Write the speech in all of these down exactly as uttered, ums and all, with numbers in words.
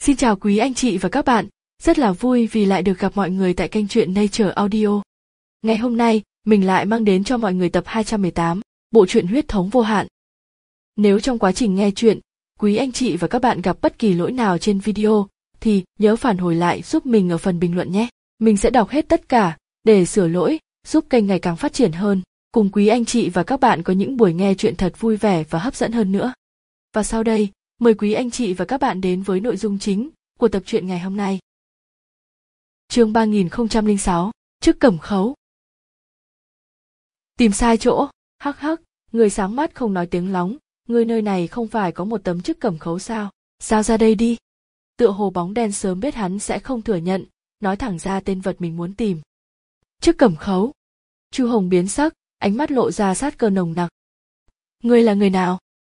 Xin chào quý anh chị và các bạn, rất là vui vì lại được gặp mọi người tại kênh truyện Nature Audio. Ngày hôm nay, mình lại mang đến cho mọi người tập hai trăm mười tám, bộ truyện Huyết thống vô hạn. Nếu trong quá trình nghe truyện, quý anh chị và các bạn gặp bất kỳ lỗi nào trên video, thì nhớ phản hồi lại giúp mình ở phần bình luận nhé. Mình sẽ đọc hết tất cả, để sửa lỗi, giúp kênh ngày càng phát triển hơn, cùng quý anh chị và các bạn có những buổi nghe truyện thật vui vẻ và hấp dẫn hơn nữa. Và sau đây, mời quý anh chị và các bạn đến với nội dung chính của tập truyện ngày hôm nay. Chương ba nghìn không trăm lẻ sáu, Chức Cẩm Khấu. Tìm sai chỗ, hắc hắc, người sáng mắt không nói tiếng lóng, người nơi này không phải có một tấm chức cẩm khấu sao, sao ra đây đi. Tựa hồ bóng đen sớm biết hắn sẽ không thừa nhận, nói thẳng ra tên vật mình muốn tìm. Chức cẩm khấu. Chu Hồng biến sắc, ánh mắt lộ ra sát cơ nồng nặc. Ngươi là người nào?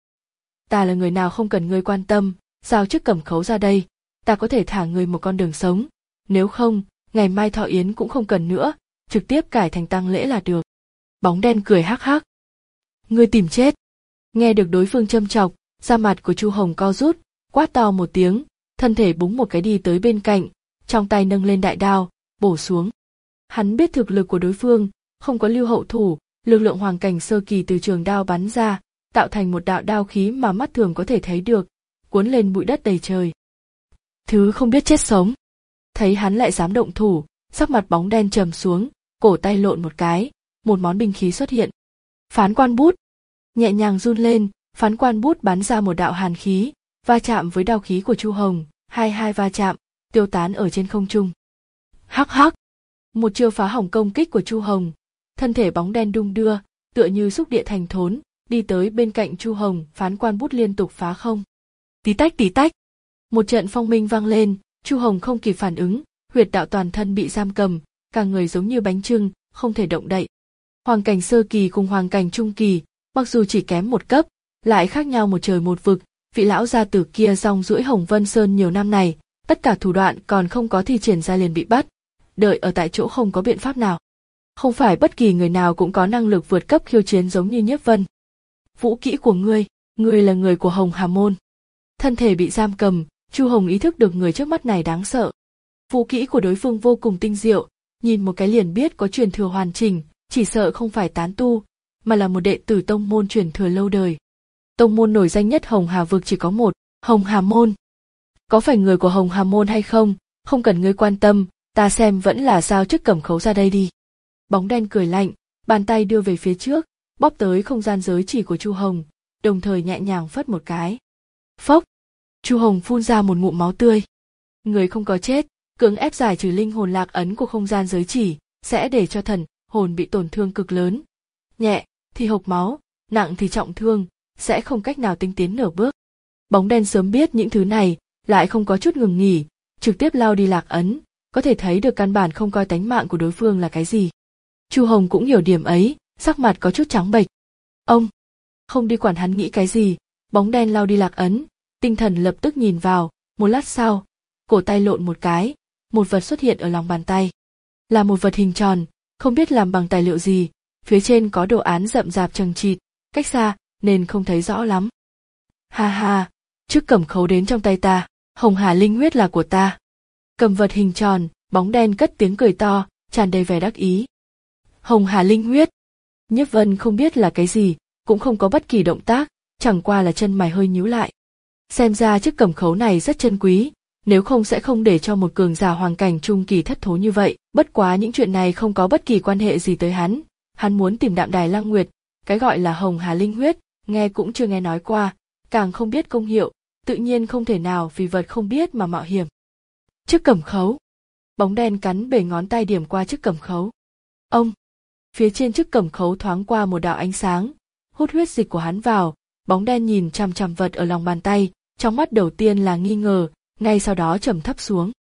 Ta là người nào không cần ngươi quan tâm, giao chức cẩm khấu ra đây, ta có thể thả ngươi một con đường sống, nếu không, ngày mai thọ yến cũng không cần nữa, trực tiếp cải thành tang lễ là được. Bóng đen cười hắc hắc. Ngươi tìm chết. Nghe được đối phương châm chọc, da mặt của Chu Hồng co rút, quát to một tiếng, thân thể búng một cái đi tới bên cạnh, trong tay nâng lên đại đao, bổ xuống. Hắn biết thực lực của đối phương, không có lưu hậu thủ, lực lượng hoàng cảnh sơ kỳ từ trường đao bắn ra, tạo thành một đạo đao khí mà mắt thường có thể thấy được, cuốn lên bụi đất đầy trời. Thứ không biết chết sống. Thấy hắn lại dám động thủ, sắc mặt bóng đen trầm xuống, cổ tay lộn một cái, một món binh khí xuất hiện. Phán quan bút. Nhẹ nhàng run lên, phán quan bút bắn ra một đạo hàn khí, va chạm với đao khí của Chu Hồng, hai hai va chạm, tiêu tán ở trên không trung. Hắc hắc. Một chiêu phá hỏng công kích của Chu Hồng, thân thể bóng đen đung đưa, tựa như xúc địa thành thốn, đi tới bên cạnh Chu Hồng, phán quan bút liên tục phá không. Tí tách tí tách. Một trận phong minh vang lên, Chu Hồng không kịp phản ứng, huyệt đạo toàn thân bị giam cầm, cả người giống như bánh chưng, không thể động đậy. Hoàng cảnh sơ kỳ cùng hoàng cảnh trung kỳ, mặc dù chỉ kém một cấp, lại khác nhau một trời một vực, vị lão gia tử kia rong ruổi Hồng Vân Sơn nhiều năm này, tất cả thủ đoạn còn không có thi triển ra liền bị bắt, đợi ở tại chỗ không có biện pháp nào. Không phải bất kỳ người nào cũng có năng lực vượt cấp khiêu chiến giống như Nhiếp Vân. Vũ kỹ của ngươi, ngươi là người của Hồng Hà Môn. Thân thể bị giam cầm, Chu Hồng ý thức được người trước mắt này đáng sợ. Vũ kỹ của đối phương vô cùng tinh diệu, nhìn một cái liền biết có truyền thừa hoàn chỉnh, chỉ sợ không phải tán tu, mà là một đệ tử tông môn truyền thừa lâu đời. Tông môn nổi danh nhất Hồng Hà vực chỉ có một, Hồng Hà Môn. Có phải người của Hồng Hà Môn hay không, không cần ngươi quan tâm, ta xem vẫn là giao chức cẩm khấu ra đây đi. Bóng đen cười lạnh, bàn tay đưa về phía trước, bóp tới không gian giới chỉ của Chu Hồng, đồng thời nhẹ nhàng phất một cái. Phốc! Chu Hồng phun ra một ngụm máu tươi. Người không có chết, cưỡng ép giải trừ linh hồn lạc ấn của không gian giới chỉ, sẽ để cho thần, hồn bị tổn thương cực lớn. Nhẹ thì hộc máu, nặng thì trọng thương, sẽ không cách nào tinh tiến nửa bước. Bóng đen sớm biết những thứ này, lại không có chút ngừng nghỉ, trực tiếp lao đi lạc ấn, có thể thấy được căn bản không coi tánh mạng của đối phương là cái gì. Chu Hồng cũng hiểu điểm ấy, sắc mặt có chút trắng bệch. Ông, không đi quản hắn nghĩ cái gì, bóng đen lao đi lạc ấn, tinh thần lập tức nhìn vào, một lát sau, cổ tay lộn một cái, một vật xuất hiện ở lòng bàn tay. Là một vật hình tròn, không biết làm bằng tài liệu gì, phía trên có đồ án rậm rạp chằng chịt, cách xa nên không thấy rõ lắm. Ha ha, chức cẩm khấu đến trong tay ta, Hồng Hà linh huyết là của ta. Cầm vật hình tròn, bóng đen cất tiếng cười to, tràn đầy vẻ đắc ý. Hồng Hà linh huyết. Nhiếp Vân không biết là cái gì, cũng không có bất kỳ động tác, chẳng qua là chân mày hơi nhíu lại. Xem ra chiếc cẩm khấu này rất chân quý, nếu không sẽ không để cho một cường giả hoàng cảnh trung kỳ thất thố như vậy. Bất quá những chuyện này không có bất kỳ quan hệ gì tới hắn, hắn muốn tìm Đạm Đài Lăng Nguyệt, cái gọi là Hồng Hà linh huyết, nghe cũng chưa nghe nói qua, càng không biết công hiệu, tự nhiên không thể nào vì vật không biết mà mạo hiểm. Chiếc cẩm khấu. Bóng đen cắn bể ngón tay điểm qua chiếc cẩm khấu. Ông. Phía trên chiếc cẩm khấu thoáng qua một đạo ánh sáng, hút huyết dịch của hắn vào, bóng đen nhìn chằm chằm vật ở lòng bàn tay, trong mắt đầu tiên là nghi ngờ, ngay sau đó trầm thấp xuống.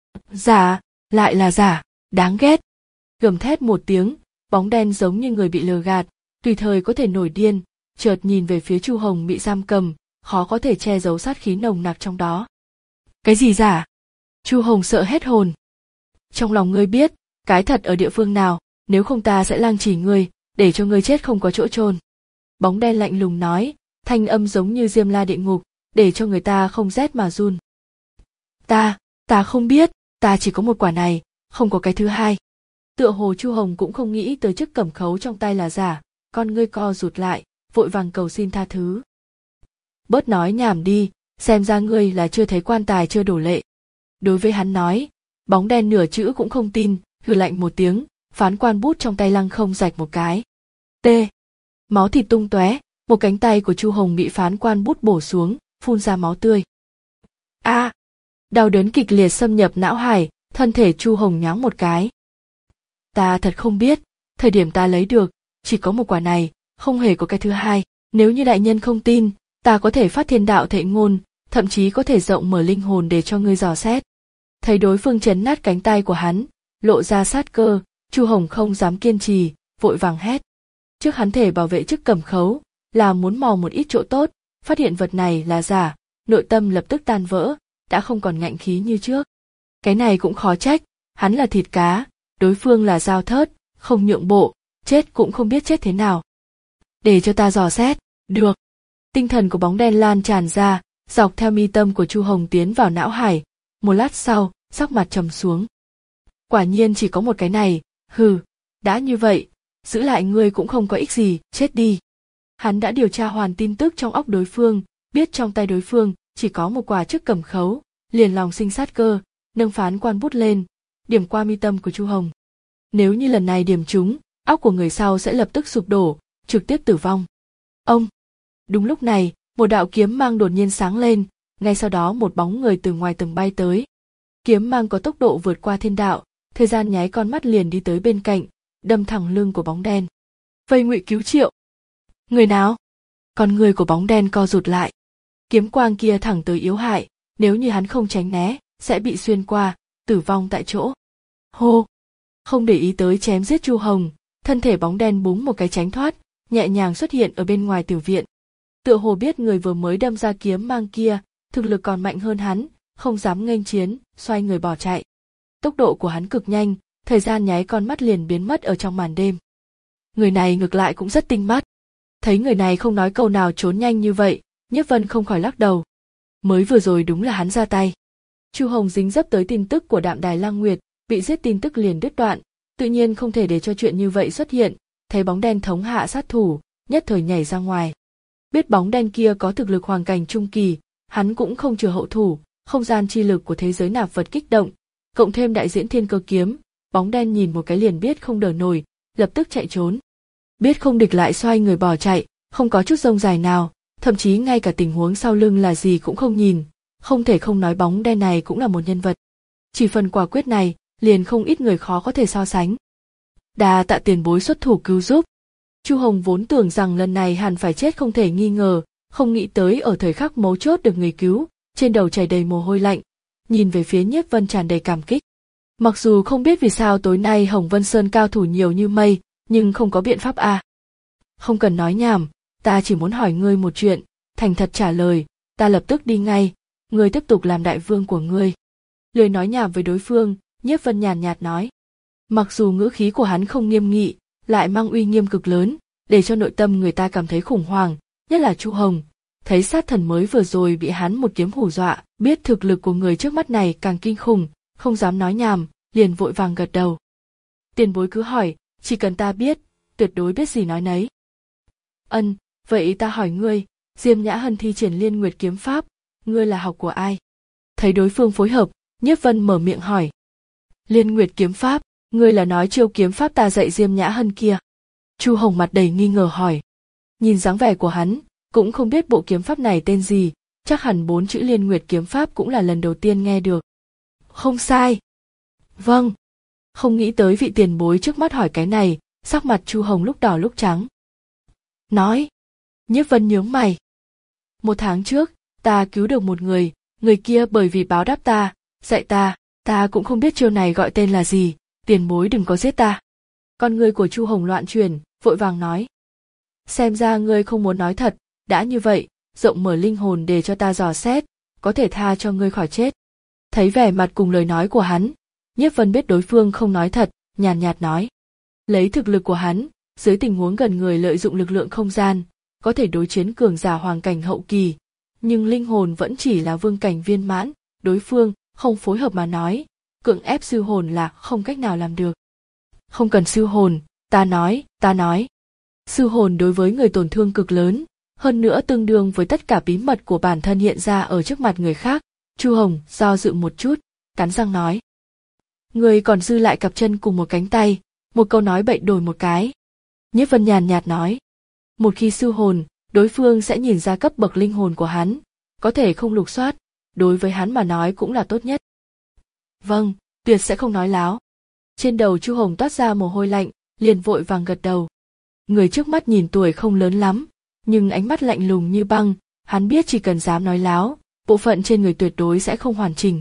Giả, lại là giả, đáng ghét. Gầm thét một tiếng, bóng đen giống như người bị lừa gạt, tùy thời có thể nổi điên, chợt nhìn về phía Chu Hồng bị giam cầm, khó có thể che giấu sát khí nồng nặc trong đó. Cái gì giả? Chu Hồng sợ hết hồn. Trong lòng ngươi biết, cái thật ở địa phương nào, nếu không ta sẽ lang chỉ ngươi, để cho ngươi chết không có chỗ chôn. Bóng đen lạnh lùng nói, thanh âm giống như diêm la địa ngục, để cho người ta không rét mà run. Ta, ta không biết, ta chỉ có một quả này, không có cái thứ hai. Tựa hồ Chu Hồng cũng không nghĩ tới chiếc cẩm khấu trong tay là giả, con ngươi co rụt lại, vội vàng cầu xin tha thứ. Bớt nói nhảm đi, xem ra ngươi là chưa thấy quan tài chưa đổ lệ. Đối với hắn nói, bóng đen nửa chữ cũng không tin, hừ lạnh một tiếng, phán quan bút trong tay lăng không rạch một cái. T. Máu thịt tung tóe, một cánh tay của Chu Hồng bị phán quan bút bổ xuống, phun ra máu tươi. A! À, đau đớn kịch liệt xâm nhập não hải, thân thể Chu Hồng nhoáng một cái. Ta thật không biết, thời điểm ta lấy được, chỉ có một quả này, không hề có cái thứ hai. Nếu như đại nhân không tin, ta có thể phát thiên đạo thệ ngôn, thậm chí có thể rộng mở linh hồn để cho ngươi dò xét. Thấy đối phương chấn nát cánh tay của hắn, lộ ra sát cơ, Chu Hồng không dám kiên trì, vội vàng hét. Trước hắn thể bảo vệ chức cẩm khấu, là muốn mò một ít chỗ tốt, phát hiện vật này là giả, nội tâm lập tức tan vỡ, đã không còn ngạnh khí như trước. Cái này cũng khó trách, hắn là thịt cá, đối phương là dao thớt, không nhượng bộ, chết cũng không biết chết thế nào. Để cho ta dò xét, được. Tinh thần của bóng đen lan tràn ra, dọc theo mi tâm của Chu Hồng tiến vào não hải, một lát sau, sắc mặt trầm xuống. Quả nhiên chỉ có một cái này, hừ, đã như vậy, giữ lại ngươi cũng không có ích gì, chết đi. Hắn đã điều tra hoàn tin tức trong óc đối phương, biết trong tay đối phương chỉ có một quả chức cẩm khấu, liền lòng sinh sát cơ, nâng phán quan bút lên, điểm qua mi tâm của Chu Hồng. Nếu như lần này điểm trúng, óc của người sau sẽ lập tức sụp đổ, trực tiếp tử vong. Ông! Đúng lúc này, một đạo kiếm mang đột nhiên sáng lên, ngay sau đó một bóng người từ ngoài tầng bay tới. Kiếm mang có tốc độ vượt qua thiên đạo, thời gian nháy con mắt liền đi tới bên cạnh, đâm thẳng lưng của bóng đen. Vây ngụy cứu triệu! Người nào? Con người của bóng đen co rụt lại. Kiếm quang kia thẳng tới yếu hại, nếu như hắn không tránh né, sẽ bị xuyên qua, tử vong tại chỗ. Hô! Không để ý tới chém giết Chu Hồng, thân thể bóng đen búng một cái tránh thoát, nhẹ nhàng xuất hiện ở bên ngoài tiểu viện. Tựa hồ biết người vừa mới đâm ra kiếm mang kia, thực lực còn mạnh hơn hắn, không dám nghênh chiến, xoay người bỏ chạy. Tốc độ của hắn cực nhanh, thời gian nháy con mắt liền biến mất ở trong màn đêm. Người này ngược lại cũng rất tinh mắt. Thấy người này không nói câu nào trốn nhanh như vậy, Nhiếp Vân không khỏi lắc đầu. Mới vừa rồi đúng là hắn ra tay. Chu Hồng dính dấp tới tin tức của Đạm Đài Lang Nguyệt, bị giết tin tức liền đứt đoạn, tự nhiên không thể để cho chuyện như vậy xuất hiện, thấy bóng đen thống hạ sát thủ, nhất thời nhảy ra ngoài. Biết bóng đen kia có thực lực hoàng cảnh trung kỳ, hắn cũng không chừa hậu thủ, không gian chi lực của thế giới nạp vật kích động, cộng thêm đại diễn thiên cơ kiếm, bóng đen nhìn một cái liền biết không đỡ nổi, lập tức chạy trốn. Biết không địch lại xoay người bỏ chạy, không có chút rông dài nào, thậm chí ngay cả tình huống sau lưng là gì cũng không nhìn, không thể không nói bóng đen này cũng là một nhân vật. Chỉ phần quả quyết này, liền không ít người khó có thể so sánh. Đà tạ tiền bối xuất thủ cứu giúp. Chu Hồng vốn tưởng rằng lần này hẳn phải chết không thể nghi ngờ, không nghĩ tới ở thời khắc mấu chốt được người cứu, trên đầu chảy đầy mồ hôi lạnh, nhìn về phía Nhiếp Vân tràn đầy cảm kích. Mặc dù không biết vì sao tối nay Hồng Vân Sơn cao thủ nhiều như mây, nhưng không có biện pháp à. Không cần nói nhảm, ta chỉ muốn hỏi ngươi một chuyện, thành thật trả lời, ta lập tức đi ngay, ngươi tiếp tục làm đại vương của ngươi. Lười nói nhảm với đối phương, Nhiếp Vân nhàn nhạt nói. Mặc dù ngữ khí của hắn không nghiêm nghị, lại mang uy nghiêm cực lớn, để cho nội tâm người ta cảm thấy khủng hoảng, nhất là Chu Hồng, thấy sát thần mới vừa rồi bị hắn một kiếm hù dọa, biết thực lực của người trước mắt này càng kinh khủng, không dám nói nhảm, liền vội vàng gật đầu. Tiền bối cứ hỏi, chỉ cần ta biết, tuyệt đối biết gì nói nấy. Ân, vậy ta hỏi ngươi, Diêm Nhã Hân thi triển Liên Nguyệt kiếm pháp, ngươi là học của ai? Thấy đối phương phối hợp, Nhiếp Vân mở miệng hỏi. Liên Nguyệt kiếm pháp, ngươi là nói chiêu kiếm pháp ta dạy Diêm Nhã Hân kia? Chu Hồng mặt đầy nghi ngờ hỏi. Nhìn dáng vẻ của hắn, cũng không biết bộ kiếm pháp này tên gì, chắc hẳn bốn chữ Liên Nguyệt kiếm pháp cũng là lần đầu tiên nghe được. Không sai. Vâng. Không nghĩ tới vị tiền bối trước mắt hỏi cái này, sắc mặt Chu Hồng lúc đỏ lúc trắng. Nói. Nhiếp Vân nhướng mày. Một tháng trước, ta cứu được một người, người kia bởi vì báo đáp ta, dạy ta, ta cũng không biết chiêu này gọi tên là gì, tiền bối đừng có giết ta. Con người của Chu Hồng loạn chuyển, vội vàng nói. Xem ra ngươi không muốn nói thật, đã như vậy, rộng mở linh hồn để cho ta dò xét, có thể tha cho ngươi khỏi chết. Thấy vẻ mặt cùng lời nói của hắn, Nhiếp Vân biết đối phương không nói thật, nhàn nhạt nói. Lấy thực lực của hắn, dưới tình huống gần người lợi dụng lực lượng không gian, có thể đối chiến cường giả hoàng cảnh hậu kỳ, nhưng linh hồn vẫn chỉ là vương cảnh viên mãn, đối phương không phối hợp mà nói, cưỡng ép siêu hồn là không cách nào làm được. Không cần siêu hồn, ta nói, ta nói. Siêu hồn đối với người tổn thương cực lớn, hơn nữa tương đương với tất cả bí mật của bản thân hiện ra ở trước mặt người khác. Chu Hồng do dự một chút, cắn răng nói. Người còn dư lại cặp chân cùng một cánh tay, một câu nói bậy đổi một cái. Nhiếp Vân nhàn nhạt nói. Một khi siêu hồn, đối phương sẽ nhìn ra cấp bậc linh hồn của hắn, có thể không lục soát, đối với hắn mà nói cũng là tốt nhất. Vâng, tuyệt sẽ không nói láo. Trên đầu Chu Hồng toát ra mồ hôi lạnh, liền vội vàng gật đầu. Người trước mắt nhìn tuổi không lớn lắm, nhưng ánh mắt lạnh lùng như băng, hắn biết chỉ cần dám nói láo, bộ phận trên người tuyệt đối sẽ không hoàn chỉnh.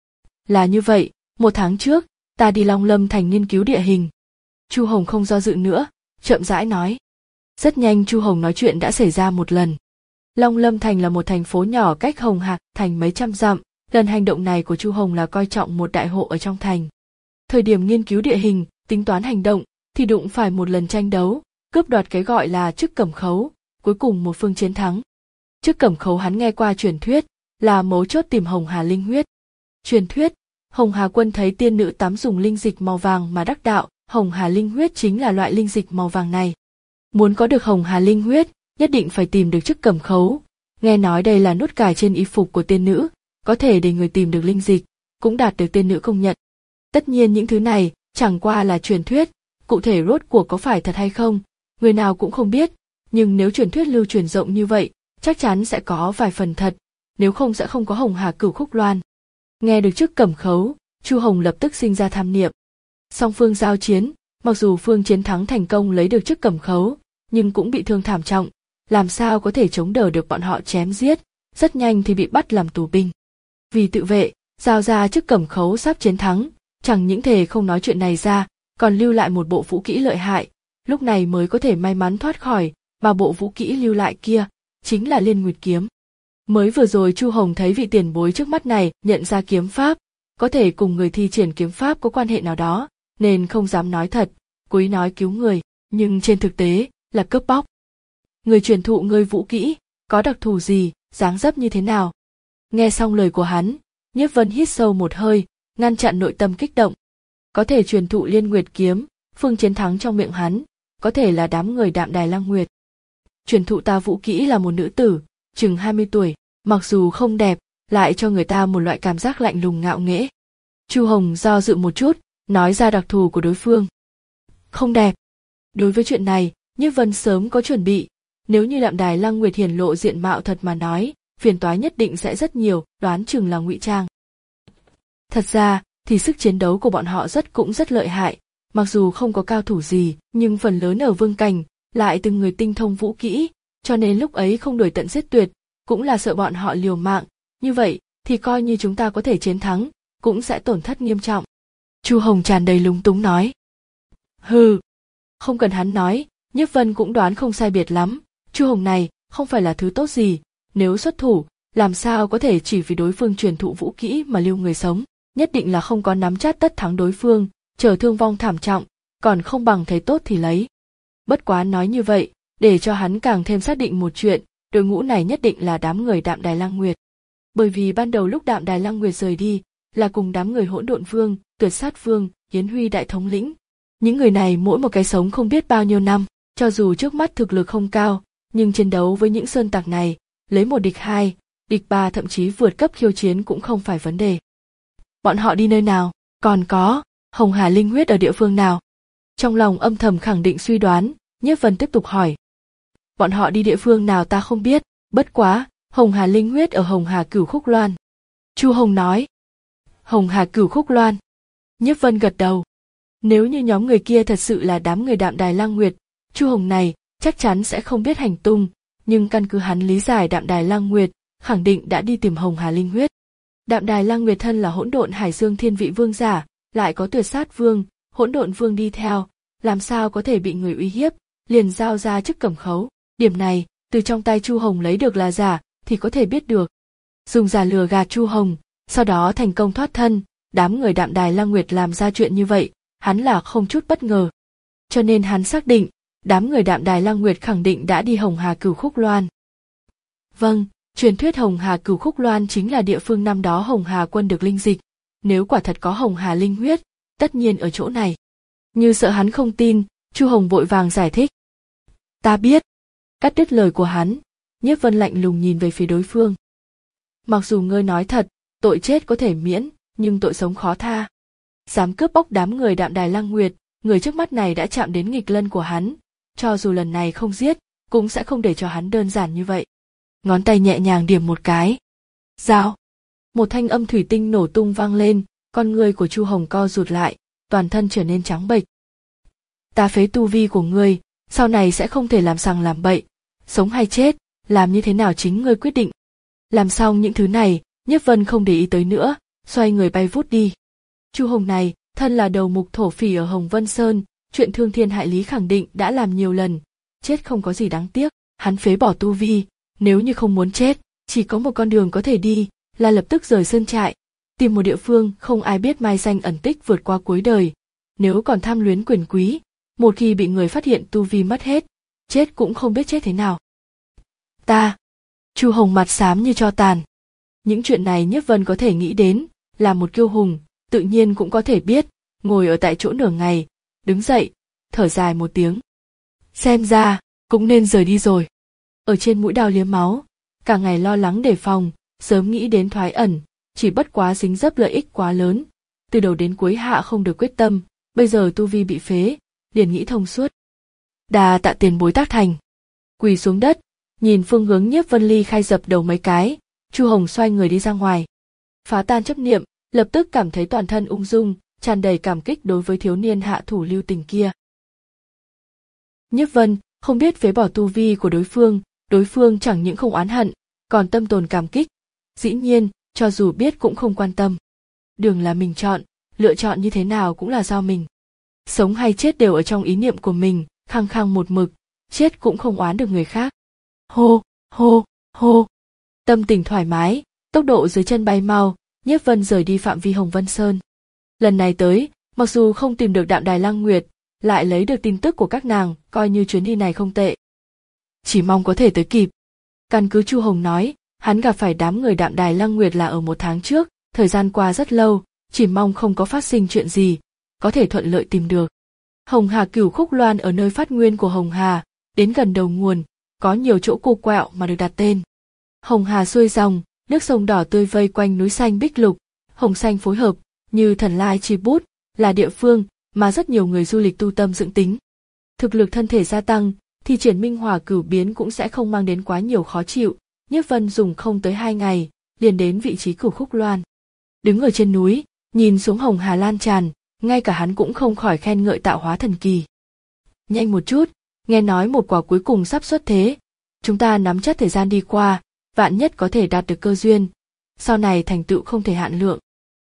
Là như vậy, một tháng trước, ta đi Long Lâm Thành nghiên cứu địa hình. Chu Hồng không do dự nữa, chậm rãi nói. Rất nhanh Chu Hồng nói chuyện đã xảy ra một lần. Long Lâm Thành là một thành phố nhỏ cách Hồng Hạc Thành mấy trăm dặm, lần hành động này của Chu Hồng là coi trọng một đại hộ ở trong thành. Thời điểm nghiên cứu địa hình, tính toán hành động, thì đụng phải một lần tranh đấu, cướp đoạt cái gọi là chức cẩm khấu, cuối cùng một phương chiến thắng. Chức cẩm khấu hắn nghe qua truyền thuyết, là mấu chốt tìm Hồng Hà linh huyết. Truyền thuyết, Hồng Hà Quân thấy tiên nữ tắm dùng linh dịch màu vàng mà đắc đạo, Hồng Hà linh huyết chính là loại linh dịch màu vàng này. Muốn có được Hồng Hà linh huyết, nhất định phải tìm được chức cẩm khấu. Nghe nói đây là nút cài trên y phục của tiên nữ, có thể để người tìm được linh dịch, cũng đạt được tiên nữ công nhận. Tất nhiên những thứ này chẳng qua là truyền thuyết, cụ thể rốt cuộc có phải thật hay không, người nào cũng không biết, nhưng nếu truyền thuyết lưu truyền rộng như vậy, chắc chắn sẽ có vài phần thật, nếu không sẽ không có Hồng Hà Cửu Khúc Loan. Nghe được chức cẩm khấu, Chu Hồng lập tức sinh ra tham niệm. Song phương giao chiến, mặc dù phương chiến thắng thành công lấy được chức cẩm khấu, nhưng cũng bị thương thảm trọng, làm sao có thể chống đỡ được bọn họ chém giết, rất nhanh thì bị bắt làm tù binh. Vì tự vệ, giao ra chức cẩm khấu sắp chiến thắng, chẳng những thể không nói chuyện này ra, còn lưu lại một bộ vũ kỹ lợi hại, lúc này mới có thể may mắn thoát khỏi, mà bộ vũ kỹ lưu lại kia chính là Liên Nguyệt kiếm. Mới vừa rồi Chu Hồng thấy vị tiền bối trước mắt này nhận ra kiếm pháp, có thể cùng người thi triển kiếm pháp có quan hệ nào đó, nên không dám nói thật, cố ý nói cứu người, nhưng trên thực tế là cướp bóc. Người truyền thụ ngươi vũ kỹ, có đặc thù gì, dáng dấp như thế nào? Nghe xong lời của hắn, Nhiếp Vân hít sâu một hơi, ngăn chặn nội tâm kích động. Có thể truyền thụ Liên Nguyệt kiếm, phương chiến thắng trong miệng hắn, có thể là đám người Đạm Đài Lăng Nguyệt. Truyền thụ ta vũ kỹ là một nữ tử, chừng hai mươi tuổi, mặc dù không đẹp, lại cho người ta một loại cảm giác lạnh lùng ngạo nghễ. Chu Hồng do dự một chút, nói ra đặc thù của đối phương. Không đẹp. Đối với chuyện này, Nhiếp Vân sớm có chuẩn bị, nếu như Đạm Đài Lăng Nguyệt hiển lộ diện mạo thật mà nói, phiền toái nhất định sẽ rất nhiều, đoán chừng là ngụy trang. Thật ra, thì sức chiến đấu của bọn họ rất cũng rất lợi hại, mặc dù không có cao thủ gì, nhưng phần lớn ở vương cảnh, lại từng người tinh thông vũ kỹ, cho nên lúc ấy không đuổi tận giết tuyệt, cũng là sợ bọn họ liều mạng, như vậy thì coi như chúng ta có thể chiến thắng, cũng sẽ tổn thất nghiêm trọng. Chu Hồng tràn đầy lúng túng nói. Hừ, không cần hắn nói, Nhiếp Vân cũng đoán không sai biệt lắm, Chu Hồng này không phải là thứ tốt gì, nếu xuất thủ, làm sao có thể chỉ vì đối phương truyền thụ vũ kỹ mà lưu người sống, nhất định là không có nắm chắc tất thắng đối phương, chờ thương vong thảm trọng, còn không bằng thấy tốt thì lấy. Bất quá nói như vậy, để cho hắn càng thêm xác định một chuyện, đội ngũ này nhất định là đám người Đạm Đài Lăng Nguyệt. Bởi vì ban đầu lúc Đạm Đài Lăng Nguyệt rời đi, là cùng đám người Hỗn Độn Vương, Tuyệt Sát Vương, Yến Huy đại thống lĩnh. Những người này mỗi một cái sống không biết bao nhiêu năm, cho dù trước mắt thực lực không cao, nhưng chiến đấu với những sơn tặc này, lấy một địch hai, địch ba thậm chí vượt cấp khiêu chiến cũng không phải vấn đề. Bọn họ đi nơi nào? Còn có, Hồng Hà linh huyết ở địa phương nào? Trong lòng âm thầm khẳng định suy đoán, Nhiếp Vân tiếp tục hỏi. Bọn họ đi địa phương nào ta không biết, bất quá, Hồng Hà linh huyết ở Hồng Hà Cửu Khúc Loan. Chu Hồng nói. Hồng Hà Cửu Khúc Loan. Nhiếp Vân gật đầu. Nếu như nhóm người kia thật sự là đám người Đạm Đài Lăng Nguyệt, Chu Hồng này chắc chắn sẽ không biết hành tung, nhưng căn cứ hắn lý giải Đạm Đài Lăng Nguyệt, khẳng định đã đi tìm Hồng Hà linh huyết. Đạm Đài Lăng Nguyệt thân là Hỗn Độn Hải Dương Thiên Vị Vương giả, lại có Tuyệt Sát Vương, Hỗn Độn Vương đi theo, làm sao có thể bị người uy hiếp, liền giao ra chức cẩm khấu. Điểm này, từ trong tay Chu Hồng lấy được là giả, thì có thể biết được. Dùng giả lừa gạt Chu Hồng, sau đó thành công thoát thân, đám người Đạm Đài Lăng Nguyệt làm ra chuyện như vậy, hắn là không chút bất ngờ. Cho nên hắn xác định, đám người Đạm Đài Lăng Nguyệt khẳng định đã đi Hồng Hà Cửu Khúc Loan. Vâng, truyền thuyết Hồng Hà Cửu Khúc Loan chính là địa phương năm đó Hồng Hà Quân được linh dịch, nếu quả thật có Hồng Hà linh huyết, tất nhiên ở chỗ này. Như sợ hắn không tin, Chu Hồng vội vàng giải thích. Ta biết. Cắt đứt lời của hắn, Nhiếp Vân lạnh lùng nhìn về phía đối phương. Mặc dù ngươi nói thật, tội chết có thể miễn, nhưng tội sống khó tha. Dám cướp bóc đám người Đạm Đài Lăng Nguyệt, người trước mắt này đã chạm đến nghịch lân của hắn, cho dù lần này không giết, cũng sẽ không để cho hắn đơn giản như vậy. Ngón tay nhẹ nhàng điểm một cái. Dao. Một thanh âm thủy tinh nổ tung vang lên, con ngươi của Chu Hồng co rụt lại, toàn thân trở nên trắng bệch. Ta phế tu vi của ngươi, sau này sẽ không thể làm sằng làm bậy, sống hay chết, làm như thế nào chính ngươi quyết định. Làm xong những thứ này, Nhiếp Vân không để ý tới nữa, xoay người bay vút đi. Chu Hồng này, thân là đầu mục thổ phỉ ở Hồng Vân Sơn, chuyện thương thiên hại lý khẳng định đã làm nhiều lần, chết không có gì đáng tiếc, hắn phế bỏ tu vi, nếu như không muốn chết, chỉ có một con đường có thể đi, là lập tức rời sơn trại, tìm một địa phương không ai biết mai danh ẩn tích vượt qua cuối đời. Nếu còn tham luyến quyền quý, một khi bị người phát hiện tu vi mất hết, chết cũng không biết chết thế nào. Ta. Chu Hồng mặt xám như tro tàn. Những chuyện này Nhiếp Vân có thể nghĩ đến, là một kiêu hùng, tự nhiên cũng có thể biết, ngồi ở tại chỗ nửa ngày, đứng dậy, thở dài một tiếng. Xem ra, cũng nên rời đi rồi. Ở trên mũi đao liếm máu, cả ngày lo lắng đề phòng, sớm nghĩ đến thoái ẩn, chỉ bất quá dính dấp lợi ích quá lớn. Từ đầu đến cuối hạ không được quyết tâm, bây giờ tu vi bị phế, liền nghĩ thông suốt. Đà tạ tiền bối tác thành. Quỳ xuống đất, nhìn phương hướng Nhiếp Vân ly khai dập đầu mấy cái, Chu Hồng xoay người đi ra ngoài. Phá tan chấp niệm, lập tức cảm thấy toàn thân ung dung, tràn đầy cảm kích đối với thiếu niên hạ thủ lưu tình kia. Nhiếp Vân không biết phế bỏ tu vi của đối phương, đối phương chẳng những không oán hận, còn tâm tồn cảm kích. Dĩ nhiên, cho dù biết cũng không quan tâm. Đường là mình chọn, lựa chọn như thế nào cũng là do mình. Sống hay chết đều ở trong ý niệm của mình, khăng khăng một mực, chết cũng không oán được người khác. Hô, hô, hô. Tâm tình thoải mái, tốc độ dưới chân bay mau, Nhiếp Vân rời đi phạm vi Hồng Vân Sơn. Lần này tới, mặc dù không tìm được Đạm Đài Lăng Nguyệt, lại lấy được tin tức của các nàng, coi như chuyến đi này không tệ. Chỉ mong có thể tới kịp. Căn cứ Chu Hồng nói, hắn gặp phải đám người Đạm Đài Lăng Nguyệt là ở một tháng trước, thời gian qua rất lâu, chỉ mong không có phát sinh chuyện gì, có thể thuận lợi tìm được. Hồng Hà Cửu Khúc Loan ở nơi phát nguyên của Hồng Hà, đến gần đầu nguồn, có nhiều chỗ cô quẹo mà được đặt tên. Hồng Hà xuôi dòng, nước sông đỏ tươi vây quanh núi xanh bích lục, hồng xanh phối hợp, như thần lai chi bút, là địa phương mà rất nhiều người du lịch tu tâm dưỡng tính. Thực lực thân thể gia tăng, thì triển minh hỏa cửu biến cũng sẽ không mang đến quá nhiều khó chịu. Nhiếp Vân dùng không tới hai ngày, liền đến vị trí Cửu Khúc Loan. Đứng ở trên núi, nhìn xuống Hồng Hà lan tràn, ngay cả hắn cũng không khỏi khen ngợi tạo hóa thần kỳ. Nhanh một chút, nghe nói một quả cuối cùng sắp xuất thế, chúng ta nắm chắc thời gian đi qua, vạn nhất có thể đạt được cơ duyên, sau này thành tựu không thể hạn lượng.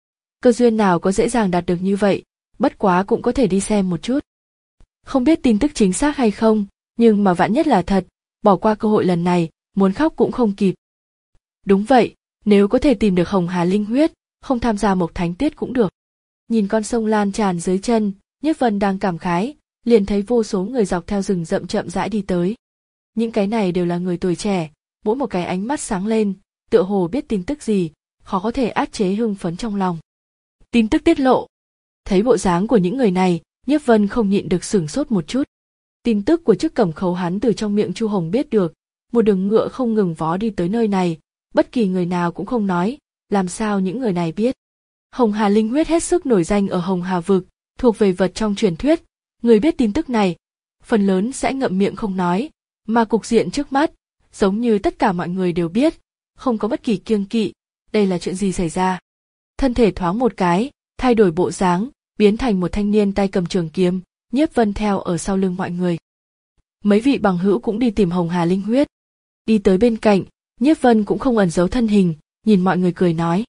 Cơ duyên nào có dễ dàng đạt được như vậy, bất quá cũng có thể đi xem một chút. Không biết tin tức chính xác hay không, nhưng mà vạn nhất là thật, bỏ qua cơ hội lần này, muốn khóc cũng không kịp. Đúng vậy, nếu có thể tìm được Hồng Hà linh huyết, không tham gia Mộc Thánh Tiết cũng được. Nhìn con sông lan tràn dưới chân, Nhiếp Vân đang cảm khái, liền thấy vô số người dọc theo rừng rậm chậm rãi đi tới. Những cái này đều là người tuổi trẻ, mỗi một cái ánh mắt sáng lên, tựa hồ biết tin tức gì, khó có thể áp chế hưng phấn trong lòng. Tin tức tiết lộ. Thấy bộ dáng của những người này, Nhiếp Vân không nhịn được sửng sốt một chút. Tin tức của chức cẩm khấu hắn từ trong miệng Chu Hồng biết được, một đường ngựa không ngừng vó đi tới nơi này, bất kỳ người nào cũng không nói, làm sao những người này biết. Hồng Hà linh huyết hết sức nổi danh ở Hồng Hà vực, thuộc về vật trong truyền thuyết, người biết tin tức này, phần lớn sẽ ngậm miệng không nói, mà cục diện trước mắt, giống như tất cả mọi người đều biết, không có bất kỳ kiêng kỵ, đây là chuyện gì xảy ra. Thân thể thoáng một cái, thay đổi bộ dáng, biến thành một thanh niên tay cầm trường kiếm, Nhiếp Vân theo ở sau lưng mọi người. Mấy vị bằng hữu cũng đi tìm Hồng Hà linh huyết. Đi tới bên cạnh, Nhiếp Vân cũng không ẩn giấu thân hình, nhìn mọi người cười nói.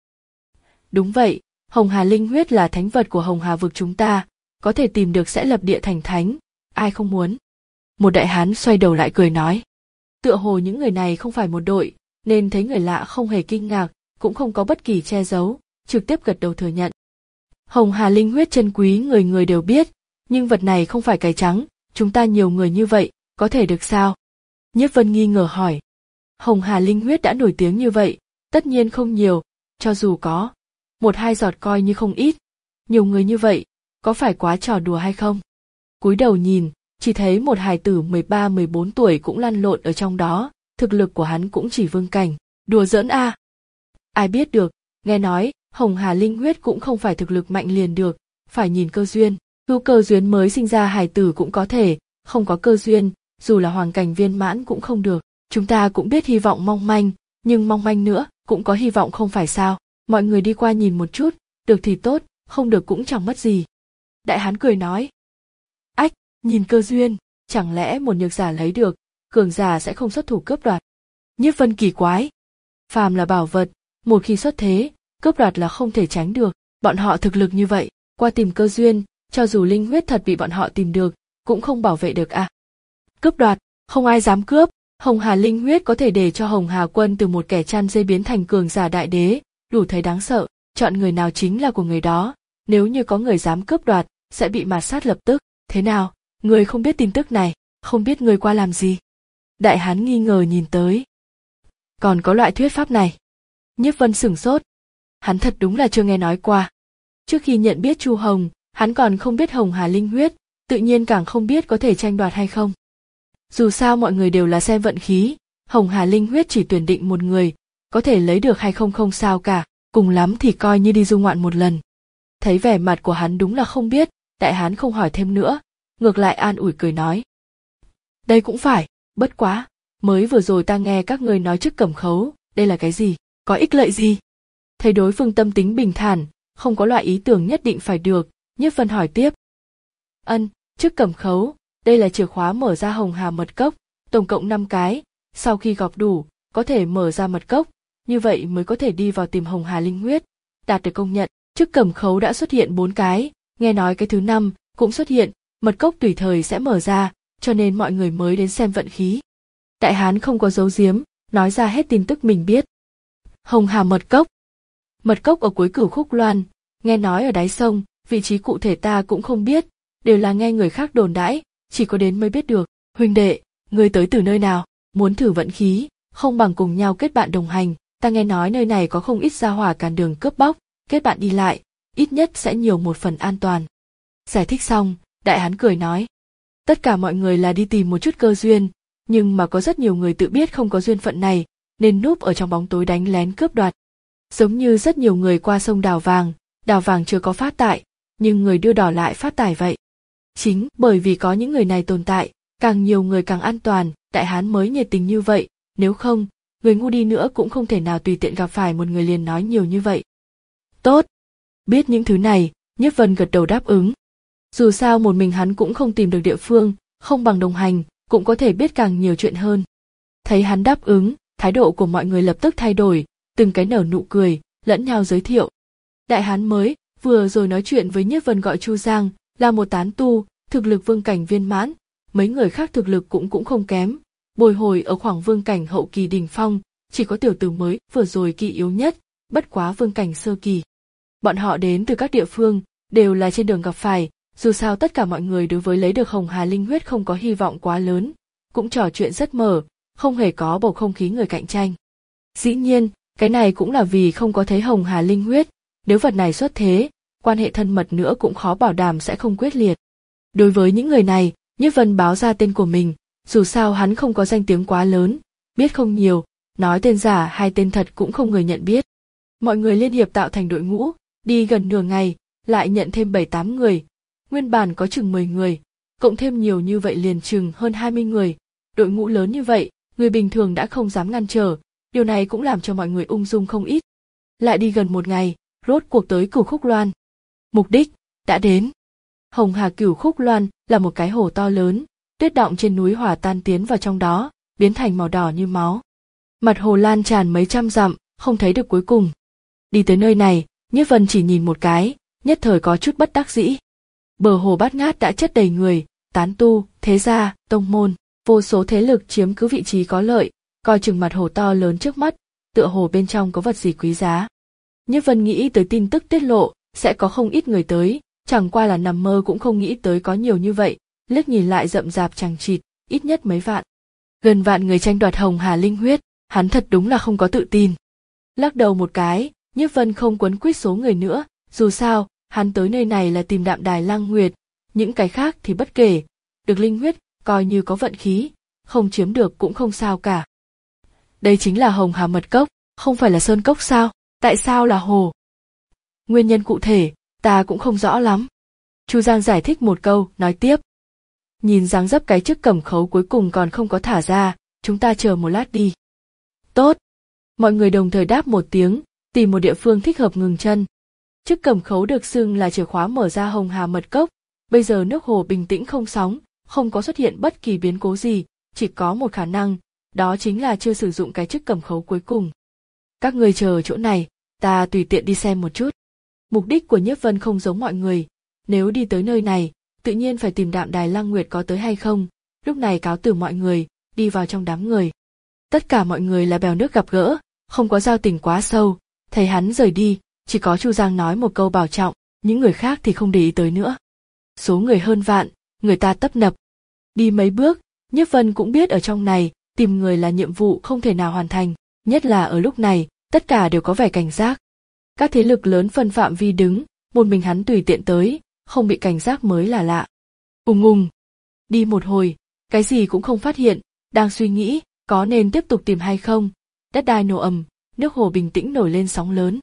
Đúng vậy, Hồng Hà linh huyết là thánh vật của Hồng Hà vực chúng ta, có thể tìm được sẽ lập địa thành thánh, ai không muốn. Một đại hán xoay đầu lại cười nói. Tựa hồ những người này không phải một đội, nên thấy người lạ không hề kinh ngạc, cũng không có bất kỳ che giấu, trực tiếp gật đầu thừa nhận. Hồng Hà linh huyết chân quý người người đều biết, nhưng vật này không phải cải trắng, chúng ta nhiều người như vậy, có thể được sao? Nhiếp Vân nghi ngờ hỏi. Hồng Hà linh huyết đã nổi tiếng như vậy, tất nhiên không nhiều, cho dù có, một hai giọt coi như không ít. Nhiều người như vậy, có phải quá trò đùa hay không? Cúi đầu nhìn, chỉ thấy một hài tử mười ba mười bốn tuổi cũng lăn lộn ở trong đó, thực lực của hắn cũng chỉ vương cảnh, đùa giỡn a. À. Ai biết được, nghe nói, Hồng Hà Linh huyết cũng không phải thực lực mạnh liền được, phải nhìn cơ duyên, tu cơ duyên mới sinh ra hài tử cũng có thể, không có cơ duyên, dù là hoàng cảnh viên mãn cũng không được. Chúng ta cũng biết hy vọng mong manh, nhưng mong manh nữa, cũng có hy vọng không phải sao, mọi người đi qua nhìn một chút, được thì tốt, không được cũng chẳng mất gì. Đại hán cười nói. Ách, nhìn cơ duyên, chẳng lẽ một nhược giả lấy được, cường giả sẽ không xuất thủ cướp đoạt. Nhiếp Vân kỳ quái. Phàm là bảo vật, một khi xuất thế, cướp đoạt là không thể tránh được, bọn họ thực lực như vậy, qua tìm cơ duyên, cho dù linh huyết thật bị bọn họ tìm được, cũng không bảo vệ được à. Cướp đoạt, không ai dám cướp, Hồng Hà Linh huyết có thể để cho Hồng Hà quân từ một kẻ chăn dây biến thành cường giả đại đế, đủ thấy đáng sợ, chọn người nào chính là của người đó, nếu như có người dám cướp đoạt, sẽ bị mạt sát lập tức, thế nào, người không biết tin tức này, không biết người qua làm gì. Đại hán nghi ngờ nhìn tới. Còn có loại thuyết pháp này. Nhiếp Vân sửng sốt. Hắn thật đúng là chưa nghe nói qua. Trước khi nhận biết Chu Hồng, hắn còn không biết Hồng Hà Linh huyết, tự nhiên càng không biết có thể tranh đoạt hay không. Dù sao mọi người đều là xem vận khí, Hồng Hà Linh huyết chỉ tuyển định một người, có thể lấy được hay không không sao cả, cùng lắm thì coi như đi du ngoạn một lần. Thấy vẻ mặt của hắn đúng là không biết, đại hán không hỏi thêm nữa, ngược lại an ủi cười nói. Đây cũng phải, bất quá, mới vừa rồi ta nghe các ngươi nói trước cẩm khấu, đây là cái gì, có ích lợi gì? Thấy đối phương tâm tính bình thản, không có loại ý tưởng nhất định phải được, Nhiếp Vân hỏi tiếp. Ân, trước cẩm khấu, đây là chìa khóa mở ra Hồng Hà mật cốc, tổng cộng năm cái, sau khi gọp đủ, có thể mở ra mật cốc, như vậy mới có thể đi vào tìm Hồng Hà Linh huyết, đạt được công nhận. Trước cẩm khấu đã xuất hiện bốn cái, nghe nói cái thứ năm cũng xuất hiện, mật cốc tùy thời sẽ mở ra, cho nên mọi người mới đến xem vận khí. Đại hán không có giấu giếm, nói ra hết tin tức mình biết. Hồng Hà mật cốc. Mật cốc ở cuối Cửu Khúc Loan, nghe nói ở đáy sông, vị trí cụ thể ta cũng không biết, đều là nghe người khác đồn đãi, chỉ có đến mới biết được. Huynh đệ, ngươi tới từ nơi nào, muốn thử vận khí, không bằng cùng nhau kết bạn đồng hành, ta nghe nói nơi này có không ít gia hỏa cản đường cướp bóc, kết bạn đi lại, ít nhất sẽ nhiều một phần an toàn. Giải thích xong, đại hán cười nói. Tất cả mọi người là đi tìm một chút cơ duyên, nhưng mà có rất nhiều người tự biết không có duyên phận này, nên núp ở trong bóng tối đánh lén cướp đoạt. Giống như rất nhiều người qua sông đào vàng, đào vàng chưa có phát tài, nhưng người đưa đỏ lại phát tài vậy. Chính bởi vì có những người này tồn tại, càng nhiều người càng an toàn, đại hán mới nhiệt tình như vậy, nếu không, người ngu đi nữa cũng không thể nào tùy tiện gặp phải một người liền nói nhiều như vậy. Tốt. Biết những thứ này, Nhiếp Vân gật đầu đáp ứng. Dù sao một mình hắn cũng không tìm được địa phương, không bằng đồng hành, cũng có thể biết càng nhiều chuyện hơn. Thấy hắn đáp ứng, thái độ của mọi người lập tức thay đổi, từng cái nở nụ cười, lẫn nhau giới thiệu. Đại hán mới, vừa rồi nói chuyện với Nhiếp Vân gọi Chu Giang, là một tán tu, thực lực vương cảnh viên mãn, mấy người khác thực lực cũng cũng không kém, bồi hồi ở khoảng vương cảnh hậu kỳ đỉnh phong, chỉ có tiểu tử mới vừa rồi kỳ yếu nhất, bất quá vương cảnh sơ kỳ. Bọn họ đến từ các địa phương, đều là trên đường gặp phải, dù sao tất cả mọi người đối với lấy được Hồng Hà Linh huyết không có hy vọng quá lớn, cũng trò chuyện rất mở, không hề có bầu không khí người cạnh tranh. Dĩ nhiên, cái này cũng là vì không có thấy Hồng Hà Linh huyết, nếu vật này xuất thế, quan hệ thân mật nữa cũng khó bảo đảm sẽ không quyết liệt. Đối với những người này, Nhiếp Vân báo ra tên của mình, dù sao hắn không có danh tiếng quá lớn, biết không nhiều, nói tên giả hay tên thật cũng không người nhận biết. Mọi người liên hiệp tạo thành đội ngũ, đi gần nửa ngày, lại nhận thêm bảy tám người, nguyên bản có chừng mười người, cộng thêm nhiều như vậy liền chừng hơn hai mươi người, đội ngũ lớn như vậy, người bình thường đã không dám ngăn trở, điều này cũng làm cho mọi người ung dung không ít. Lại đi gần một ngày, rốt cuộc tới Cửu Khúc Loan. Mục đích, đã đến. Hồng Hà Cửu Khúc Loan là một cái hồ to lớn, tuyết đọng trên núi hòa tan tiến vào trong đó, biến thành màu đỏ như máu. Mặt hồ lan tràn mấy trăm dặm, không thấy được cuối cùng. Đi tới nơi này, Nhiếp Vân chỉ nhìn một cái, nhất thời có chút bất đắc dĩ. Bờ hồ bát ngát đã chất đầy người, tán tu, thế gia, tông môn, vô số thế lực chiếm cứ vị trí có lợi, coi chừng mặt hồ to lớn trước mắt, tựa hồ bên trong có vật gì quý giá. Nhiếp Vân nghĩ tới tin tức tiết lộ, sẽ có không ít người tới, chẳng qua là nằm mơ cũng không nghĩ tới có nhiều như vậy, liếc nhìn lại rậm rạp chằng chịt, ít nhất mấy vạn. Gần vạn người tranh đoạt Hồng Hà Linh huyết, hắn thật đúng là không có tự tin. Lắc đầu một cái, Nhiếp Vân không quấn quýt số người nữa, dù sao, hắn tới nơi này là tìm Đạm Đài Lang Nguyệt, những cái khác thì bất kể, được linh huyết, coi như có vận khí, không chiếm được cũng không sao cả. Đây chính là Hồng Hà Mật Cốc, không phải là Sơn Cốc sao, tại sao là hồ? Nguyên nhân cụ thể, ta cũng không rõ lắm. Chu Giang giải thích một câu, nói tiếp. Nhìn dáng dấp cái chức cẩm khấu cuối cùng còn không có thả ra, chúng ta chờ một lát đi. Tốt. Mọi người đồng thời đáp một tiếng, tìm một địa phương thích hợp ngừng chân. Chức cẩm khấu được xưng là chìa khóa mở ra Hồng Hà Mật Cốc, bây giờ nước hồ bình tĩnh không sóng, không có xuất hiện bất kỳ biến cố gì, chỉ có một khả năng, đó chính là chưa sử dụng cái chức cẩm khấu cuối cùng. Các người chờ ở chỗ này, ta tùy tiện đi xem một chút. Mục đích của Nhiếp Vân không giống mọi người, nếu đi tới nơi này, tự nhiên phải tìm Đạm Đài Lang Nguyệt có tới hay không, lúc này cáo từ mọi người, đi vào trong đám người. Tất cả mọi người là bèo nước gặp gỡ, không có giao tình quá sâu, thấy hắn rời đi, chỉ có Chu Giang nói một câu bảo trọng, những người khác thì không để ý tới nữa. Số người hơn vạn, người ta tấp nập. Đi mấy bước, Nhiếp Vân cũng biết ở trong này, tìm người là nhiệm vụ không thể nào hoàn thành, nhất là ở lúc này, tất cả đều có vẻ cảnh giác. Các thế lực lớn phân phạm vi đứng, một mình hắn tùy tiện tới, không bị cảnh giác mới là lạ. Ùng ùng. Đi một hồi, cái gì cũng không phát hiện, đang suy nghĩ, có nên tiếp tục tìm hay không. Đất đai nổ ầm, nước hồ bình tĩnh nổi lên sóng lớn.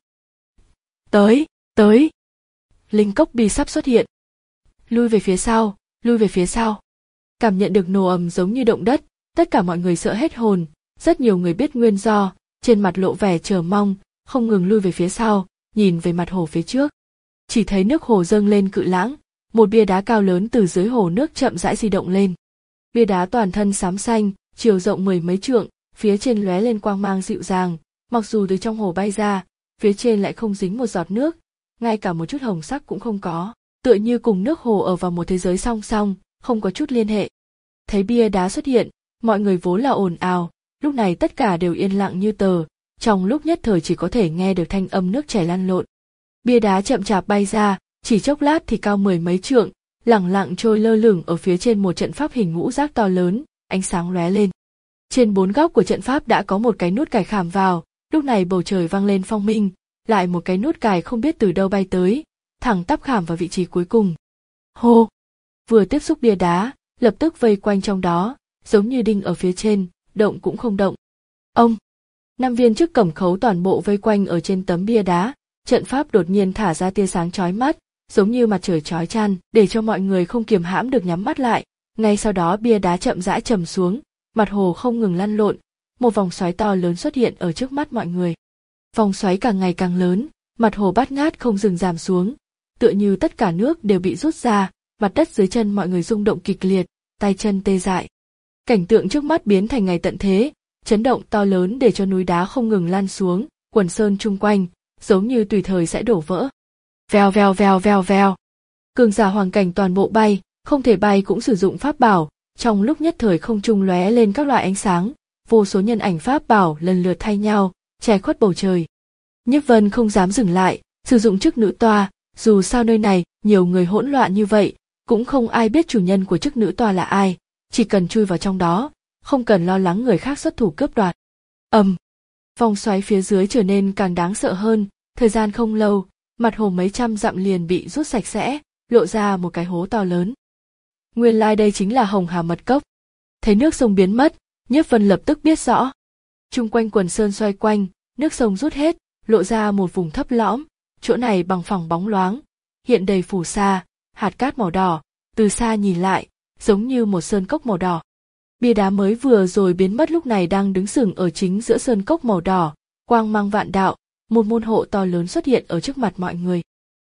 Tới, tới. Linh cốc bi sắp xuất hiện. Lui về phía sau, lui về phía sau. Cảm nhận được nổ ầm giống như động đất, tất cả mọi người sợ hết hồn, rất nhiều người biết nguyên do, trên mặt lộ vẻ chờ mong, không ngừng lui về phía sau, nhìn về mặt hồ phía trước. Chỉ thấy nước hồ dâng lên cự lãng, một bia đá cao lớn từ dưới hồ nước chậm rãi di động lên. Bia đá toàn thân xám xanh, chiều rộng mười mấy trượng, phía trên lóe lên quang mang dịu dàng, mặc dù từ trong hồ bay ra, phía trên lại không dính một giọt nước, ngay cả một chút hồng sắc cũng không có, tựa như cùng nước hồ ở vào một thế giới song song, không có chút liên hệ. Thấy bia đá xuất hiện, mọi người vốn là ồn ào, lúc này tất cả đều yên lặng như tờ, trong lúc nhất thời chỉ có thể nghe được thanh âm nước chảy lăn lộn. Bia đá chậm chạp bay ra, chỉ chốc lát thì cao mười mấy trượng, lẳng lặng trôi lơ lửng ở phía trên một trận pháp hình ngũ giác to lớn, ánh sáng lóe lên. Trên bốn góc của trận pháp đã có một cái nút cài khảm vào, lúc này bầu trời vang lên phong minh, lại một cái nút cài không biết từ đâu bay tới, thẳng tắp khảm vào vị trí cuối cùng. Hô! Vừa tiếp xúc bia đá, lập tức vây quanh trong đó, giống như đinh ở phía trên, động cũng không động. Ông! Năm viên chức cẩm khấu toàn bộ vây quanh ở trên tấm bia đá, trận pháp đột nhiên thả ra tia sáng chói mắt, giống như mặt trời chói chang, để cho mọi người không kiềm hãm được nhắm mắt lại. Ngay sau đó bia đá chậm rãi trầm xuống, mặt hồ không ngừng lăn lộn, một vòng xoáy to lớn xuất hiện ở trước mắt mọi người. Vòng xoáy càng ngày càng lớn, mặt hồ bát ngát không dừng giảm xuống, tựa như tất cả nước đều bị rút ra, mặt đất dưới chân mọi người rung động kịch liệt, tay chân tê dại. Cảnh tượng trước mắt biến thành ngày tận thế, chấn động to lớn để cho núi đá không ngừng lan xuống, quần sơn chung quanh, giống như tùy thời sẽ đổ vỡ. Vèo vèo vèo vèo vèo. Cường giả hoàng cảnh toàn bộ bay, không thể bay cũng sử dụng pháp bảo, trong lúc nhất thời không trung lóe lên các loại ánh sáng, vô số nhân ảnh pháp bảo lần lượt thay nhau, che khuất bầu trời. Nhiếp Vân không dám dừng lại, sử dụng chức nữ toa, dù sao nơi này nhiều người hỗn loạn như vậy, cũng không ai biết chủ nhân của chức nữ toa là ai, chỉ cần chui vào trong đó, không cần lo lắng người khác xuất thủ cướp đoạt. Ầm, um, vòng xoáy phía dưới trở nên càng đáng sợ hơn, thời gian không lâu, mặt hồ mấy trăm dặm liền bị rút sạch sẽ, lộ ra một cái hố to lớn. Nguyên lai đây chính là Hồng Hà Mật Cốc. Thấy nước sông biến mất, Nhiếp Vân lập tức biết rõ. Chung quanh quần sơn xoay quanh, nước sông rút hết, lộ ra một vùng thấp lõm, chỗ này bằng phẳng bóng loáng, hiện đầy phù sa, hạt cát màu đỏ, từ xa nhìn lại, giống như một sơn cốc màu đỏ. Bia đá mới vừa rồi biến mất lúc này đang đứng sừng ở chính giữa sơn cốc màu đỏ, quang mang vạn đạo, một môn hộ to lớn xuất hiện ở trước mặt mọi người.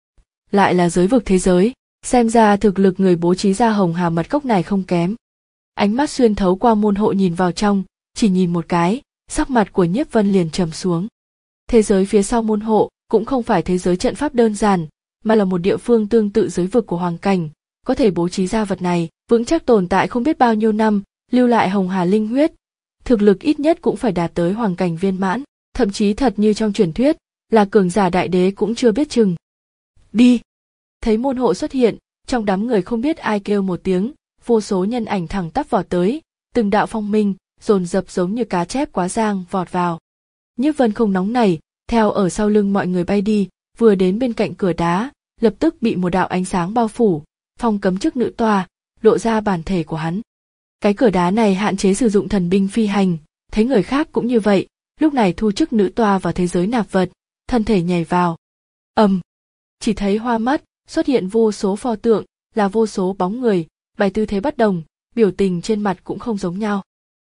Lại là giới vực thế giới, xem ra thực lực người bố trí ra Hồng Hà Mật Cốc này không kém. Ánh mắt xuyên thấu qua môn hộ nhìn vào trong, chỉ nhìn một cái, sắc mặt của Nhiếp Vân liền trầm xuống. Thế giới phía sau môn hộ cũng không phải thế giới trận pháp đơn giản, mà là một địa phương tương tự giới vực của hoàng cảnh, có thể bố trí ra vật này, vững chắc tồn tại không biết bao nhiêu năm, lưu lại Hồng Hà linh huyết, thực lực ít nhất cũng phải đạt tới hoàng cảnh viên mãn, thậm chí thật như trong truyền thuyết, là cường giả đại đế cũng chưa biết chừng. Đi! Thấy môn hộ xuất hiện, trong đám người không biết ai kêu một tiếng, vô số nhân ảnh thẳng tắp vọt tới, từng đạo phong minh, dồn dập giống như cá chép quá giang vọt vào. Nhiếp Vân không nóng nảy, theo ở sau lưng mọi người bay đi, vừa đến bên cạnh cửa đá, lập tức bị một đạo ánh sáng bao phủ, phong cấm trước nữ tòa, lộ ra bản thể của hắn. Cái cửa đá này hạn chế sử dụng thần binh phi hành, thấy người khác cũng như vậy, lúc này thu chức nữ tòa vào thế giới nạp vật, thân thể nhảy vào. Ầm, chỉ thấy hoa mắt, xuất hiện vô số pho tượng, là vô số bóng người, bài tư thế bất đồng, biểu tình trên mặt cũng không giống nhau.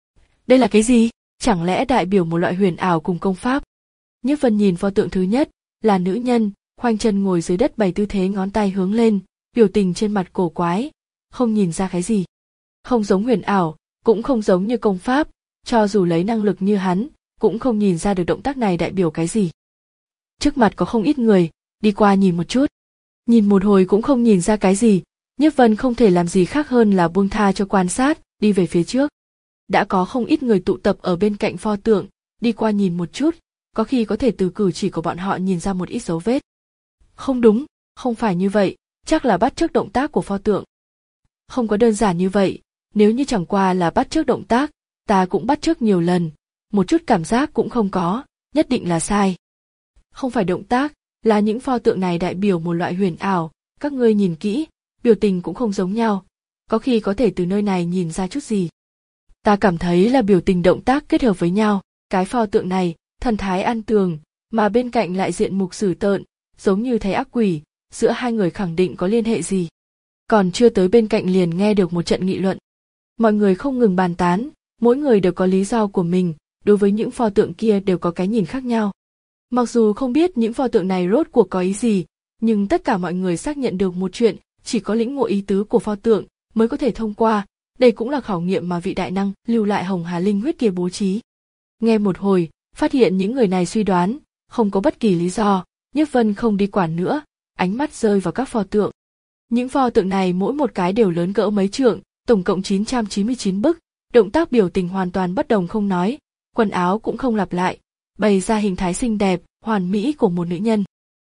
Đây là cái gì? Chẳng lẽ đại biểu một loại huyền ảo cùng công pháp? Nhiếp Vân nhìn pho tượng thứ nhất, là nữ nhân, khoanh chân ngồi dưới đất bày tư thế ngón tay hướng lên, biểu tình trên mặt cổ quái, không nhìn ra cái gì. Không giống huyền ảo, cũng không giống như công pháp, cho dù lấy năng lực như hắn, cũng không nhìn ra được động tác này đại biểu cái gì. Trước mặt có không ít người, đi qua nhìn một chút. Nhìn một hồi cũng không nhìn ra cái gì, Nhiếp Vân không thể làm gì khác hơn là buông tha cho quan sát, đi về phía trước. Đã có không ít người tụ tập ở bên cạnh pho tượng, đi qua nhìn một chút, có khi có thể từ cử chỉ của bọn họ nhìn ra một ít dấu vết. Không đúng, không phải như vậy, chắc là bắt chước động tác của pho tượng. Không có đơn giản như vậy, nếu như chẳng qua là bắt chước động tác, ta cũng bắt chước nhiều lần, một chút cảm giác cũng không có, nhất định là sai. Không phải động tác, là những pho tượng này đại biểu một loại huyền ảo, các ngươi nhìn kỹ, biểu tình cũng không giống nhau, có khi có thể từ nơi này nhìn ra chút gì. Ta cảm thấy là biểu tình động tác kết hợp với nhau, cái pho tượng này, thần thái an tường, mà bên cạnh lại diện mục dữ tợn, giống như thấy ác quỷ, giữa hai người khẳng định có liên hệ gì. Còn chưa tới bên cạnh liền nghe được một trận nghị luận. Mọi người không ngừng bàn tán, mỗi người đều có lý do của mình, đối với những pho tượng kia đều có cái nhìn khác nhau. Mặc dù không biết những pho tượng này rốt cuộc có ý gì, nhưng tất cả mọi người xác nhận được một chuyện, chỉ có lĩnh ngộ ý tứ của pho tượng mới có thể thông qua, đây cũng là khảo nghiệm mà vị đại năng lưu lại Hồng Hà Linh huyết kia bố trí. Nghe một hồi, phát hiện những người này suy đoán, không có bất kỳ lý do, Nhiếp Vân không đi quản nữa, ánh mắt rơi vào các pho tượng. Những pho tượng này mỗi một cái đều lớn cỡ mấy trượng, tổng cộng chín trăm chín mươi chín bức, động tác biểu tình hoàn toàn bất đồng không nói, quần áo cũng không lặp lại, bày ra hình thái xinh đẹp, hoàn mỹ của một nữ nhân.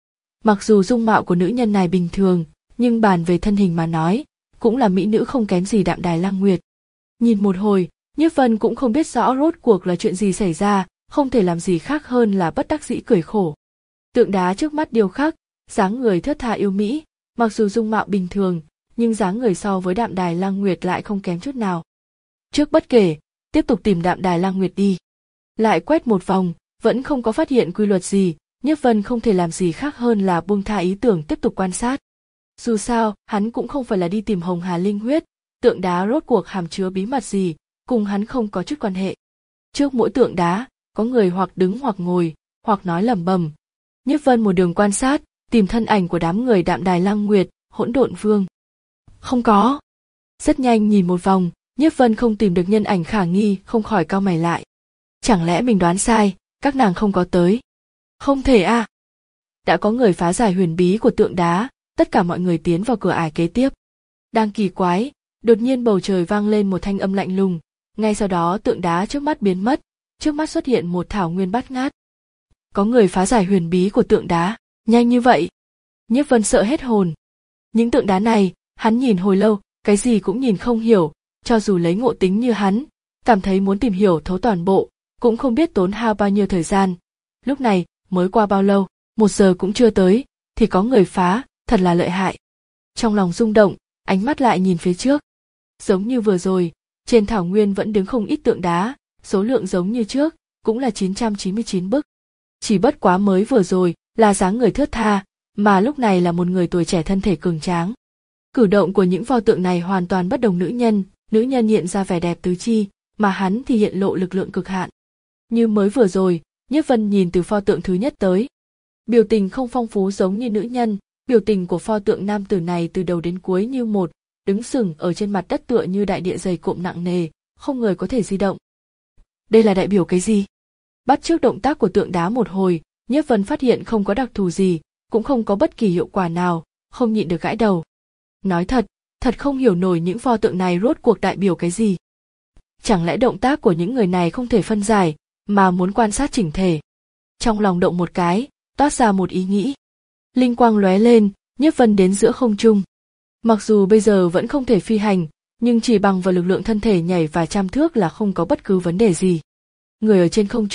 Mặc dù dung mạo của nữ nhân này bình thường, nhưng bàn về thân hình mà nói, cũng là mỹ nữ không kém gì Đạm Đài Lăng Nguyệt. Nhìn một hồi, Nhiếp Vân cũng không biết rõ rốt cuộc là chuyện gì xảy ra, không thể làm gì khác hơn là bất đắc dĩ cười khổ. Tượng đá trước mắt điêu khắc, dáng người thướt tha yêu mỹ, mặc dù dung mạo bình thường, nhưng dáng người so với Đạm Đài Lăng Nguyệt lại không kém chút nào. Trước bất kể, tiếp tục tìm Đạm Đài Lăng Nguyệt đi. Lại quét một vòng, vẫn không có phát hiện quy luật gì, Nhiếp Vân không thể làm gì khác hơn là buông tha ý tưởng tiếp tục quan sát. Dù sao, hắn cũng không phải là đi tìm Hồng Hà Linh huyết, tượng đá rốt cuộc hàm chứa bí mật gì, cùng hắn không có chút quan hệ. Trước mỗi tượng đá, có người hoặc đứng hoặc ngồi, hoặc nói lẩm bẩm. Nhiếp Vân một đường quan sát, tìm thân ảnh của đám người Đạm Đài Lăng Nguyệt, Hỗn Độn Vương. Không có. Rất nhanh nhìn một vòng, Nhiếp Vân không tìm được nhân ảnh khả nghi, không khỏi cau mày lại. Chẳng lẽ mình đoán sai, các nàng không có tới? Không thể à. Đã có người phá giải huyền bí của tượng đá, tất cả mọi người tiến vào cửa ải kế tiếp. Đang kỳ quái, đột nhiên bầu trời vang lên một thanh âm lạnh lùng, ngay sau đó tượng đá trước mắt biến mất, trước mắt xuất hiện một thảo nguyên bát ngát. Có người phá giải huyền bí của tượng đá, nhanh như vậy. Nhiếp Vân sợ hết hồn. Những tượng đá này, hắn nhìn hồi lâu, cái gì cũng nhìn không hiểu, cho dù lấy ngộ tính như hắn, cảm thấy muốn tìm hiểu thấu toàn bộ, cũng không biết tốn hao bao nhiêu thời gian. Lúc này, mới qua bao lâu, một giờ cũng chưa tới, thì có người phá, thật là lợi hại. Trong lòng rung động, ánh mắt lại nhìn phía trước. Giống như vừa rồi, trên thảo nguyên vẫn đứng không ít tượng đá, số lượng giống như trước, cũng là chín trăm chín mươi chín bức. Chỉ bất quá mới vừa rồi là dáng người thướt tha, mà lúc này là một người tuổi trẻ thân thể cường tráng. Cử động của những pho tượng này hoàn toàn bất đồng nữ nhân, nữ nhân hiện ra vẻ đẹp tứ chi, mà hắn thì hiện lộ lực lượng cực hạn. Như mới vừa rồi, Nhiếp Vân nhìn từ pho tượng thứ nhất tới. Biểu tình không phong phú giống như nữ nhân, biểu tình của pho tượng nam tử này từ đầu đến cuối như một, đứng sừng ở trên mặt đất tựa như đại địa dày cộm nặng nề, không người có thể di động. Đây là đại biểu cái gì? Bắt chước động tác của tượng đá một hồi, Nhiếp Vân phát hiện không có đặc thù gì, cũng không có bất kỳ hiệu quả nào, không nhịn được gãi đầu. Nói thật, thật không hiểu nổi những pho tượng này rốt cuộc đại biểu cái gì. Chẳng lẽ động tác của những người này không thể phân giải, mà muốn quan sát chỉnh thể. Trong lòng động một cái, toát ra một ý nghĩ. Linh quang lóe lên, Nhiếp Vân đến giữa không trung. Mặc dù bây giờ vẫn không thể phi hành, nhưng chỉ bằng vào lực lượng thân thể nhảy và trăm thước là không có bất cứ vấn đề gì. Người ở trên không trung,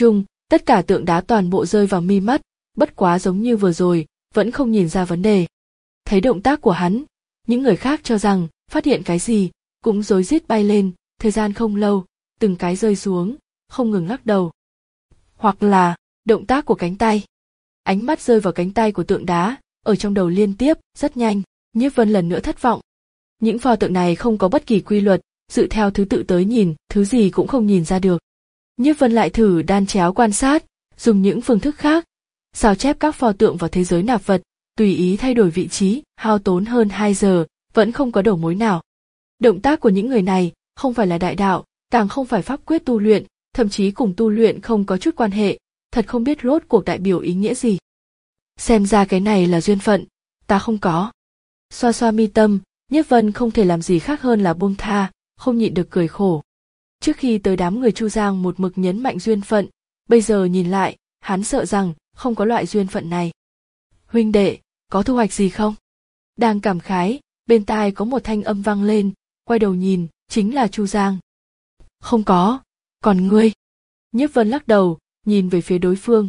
Tất cả tượng đá toàn bộ rơi vào mi mắt, bất quá giống như vừa rồi, vẫn không nhìn ra vấn đề. Thấy động tác của hắn, những người khác cho rằng phát hiện cái gì, cũng rối rít bay lên, thời gian không lâu, từng cái rơi xuống, không ngừng lắc đầu. Hoặc là, động tác của cánh tay. Ánh mắt rơi vào cánh tay của tượng đá, ở trong đầu liên tiếp, rất nhanh, Nhiếp Vân lần nữa thất vọng. Những pho tượng này không có bất kỳ quy luật, dựa theo thứ tự tới nhìn, thứ gì cũng không nhìn ra được. Nhiếp Vân lại thử đan chéo quan sát, dùng những phương thức khác, sao chép các pho tượng vào thế giới nạp vật, tùy ý thay đổi vị trí, hao tốn hơn hai giờ, vẫn không có đầu mối nào. Động tác của những người này không phải là đại đạo, càng không phải pháp quyết tu luyện, thậm chí cùng tu luyện không có chút quan hệ, thật không biết rốt cuộc đại biểu ý nghĩa gì. Xem ra cái này là duyên phận, ta không có. Xoa xoa mi tâm, Nhiếp Vân không thể làm gì khác hơn là buông tha, không nhịn được cười khổ. Trước khi tới đám người Chu Giang một mực nhấn mạnh duyên phận, bây giờ nhìn lại, hắn sợ rằng không có loại duyên phận này. Huynh đệ, có thu hoạch gì không? Đang cảm khái, bên tai có một thanh âm vang lên, quay đầu nhìn, chính là Chu Giang. Không có, còn ngươi? Nhiếp Vân lắc đầu, nhìn về phía đối phương.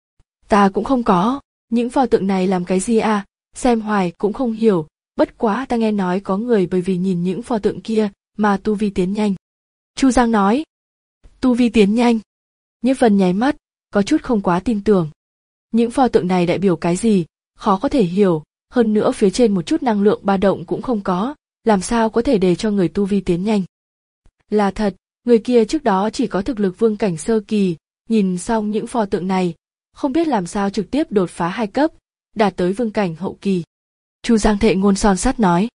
Ta cũng không có, những pho tượng này làm cái gì à, xem hoài cũng không hiểu, bất quá ta nghe nói có người bởi vì nhìn những pho tượng kia mà tu vi tiến nhanh. Chu Giang nói. Tu vi tiến nhanh. Nhiếp Vân nháy mắt, có chút không quá tin tưởng. Những pho tượng này đại biểu cái gì, khó có thể hiểu, hơn nữa phía trên một chút năng lượng ba động cũng không có, làm sao có thể để cho người tu vi tiến nhanh. Là thật, người kia trước đó chỉ có thực lực vương cảnh sơ kỳ, nhìn xong những pho tượng này, không biết làm sao trực tiếp đột phá hai cấp, đạt tới vương cảnh hậu kỳ. Chu Giang thệ ngôn son sắt nói.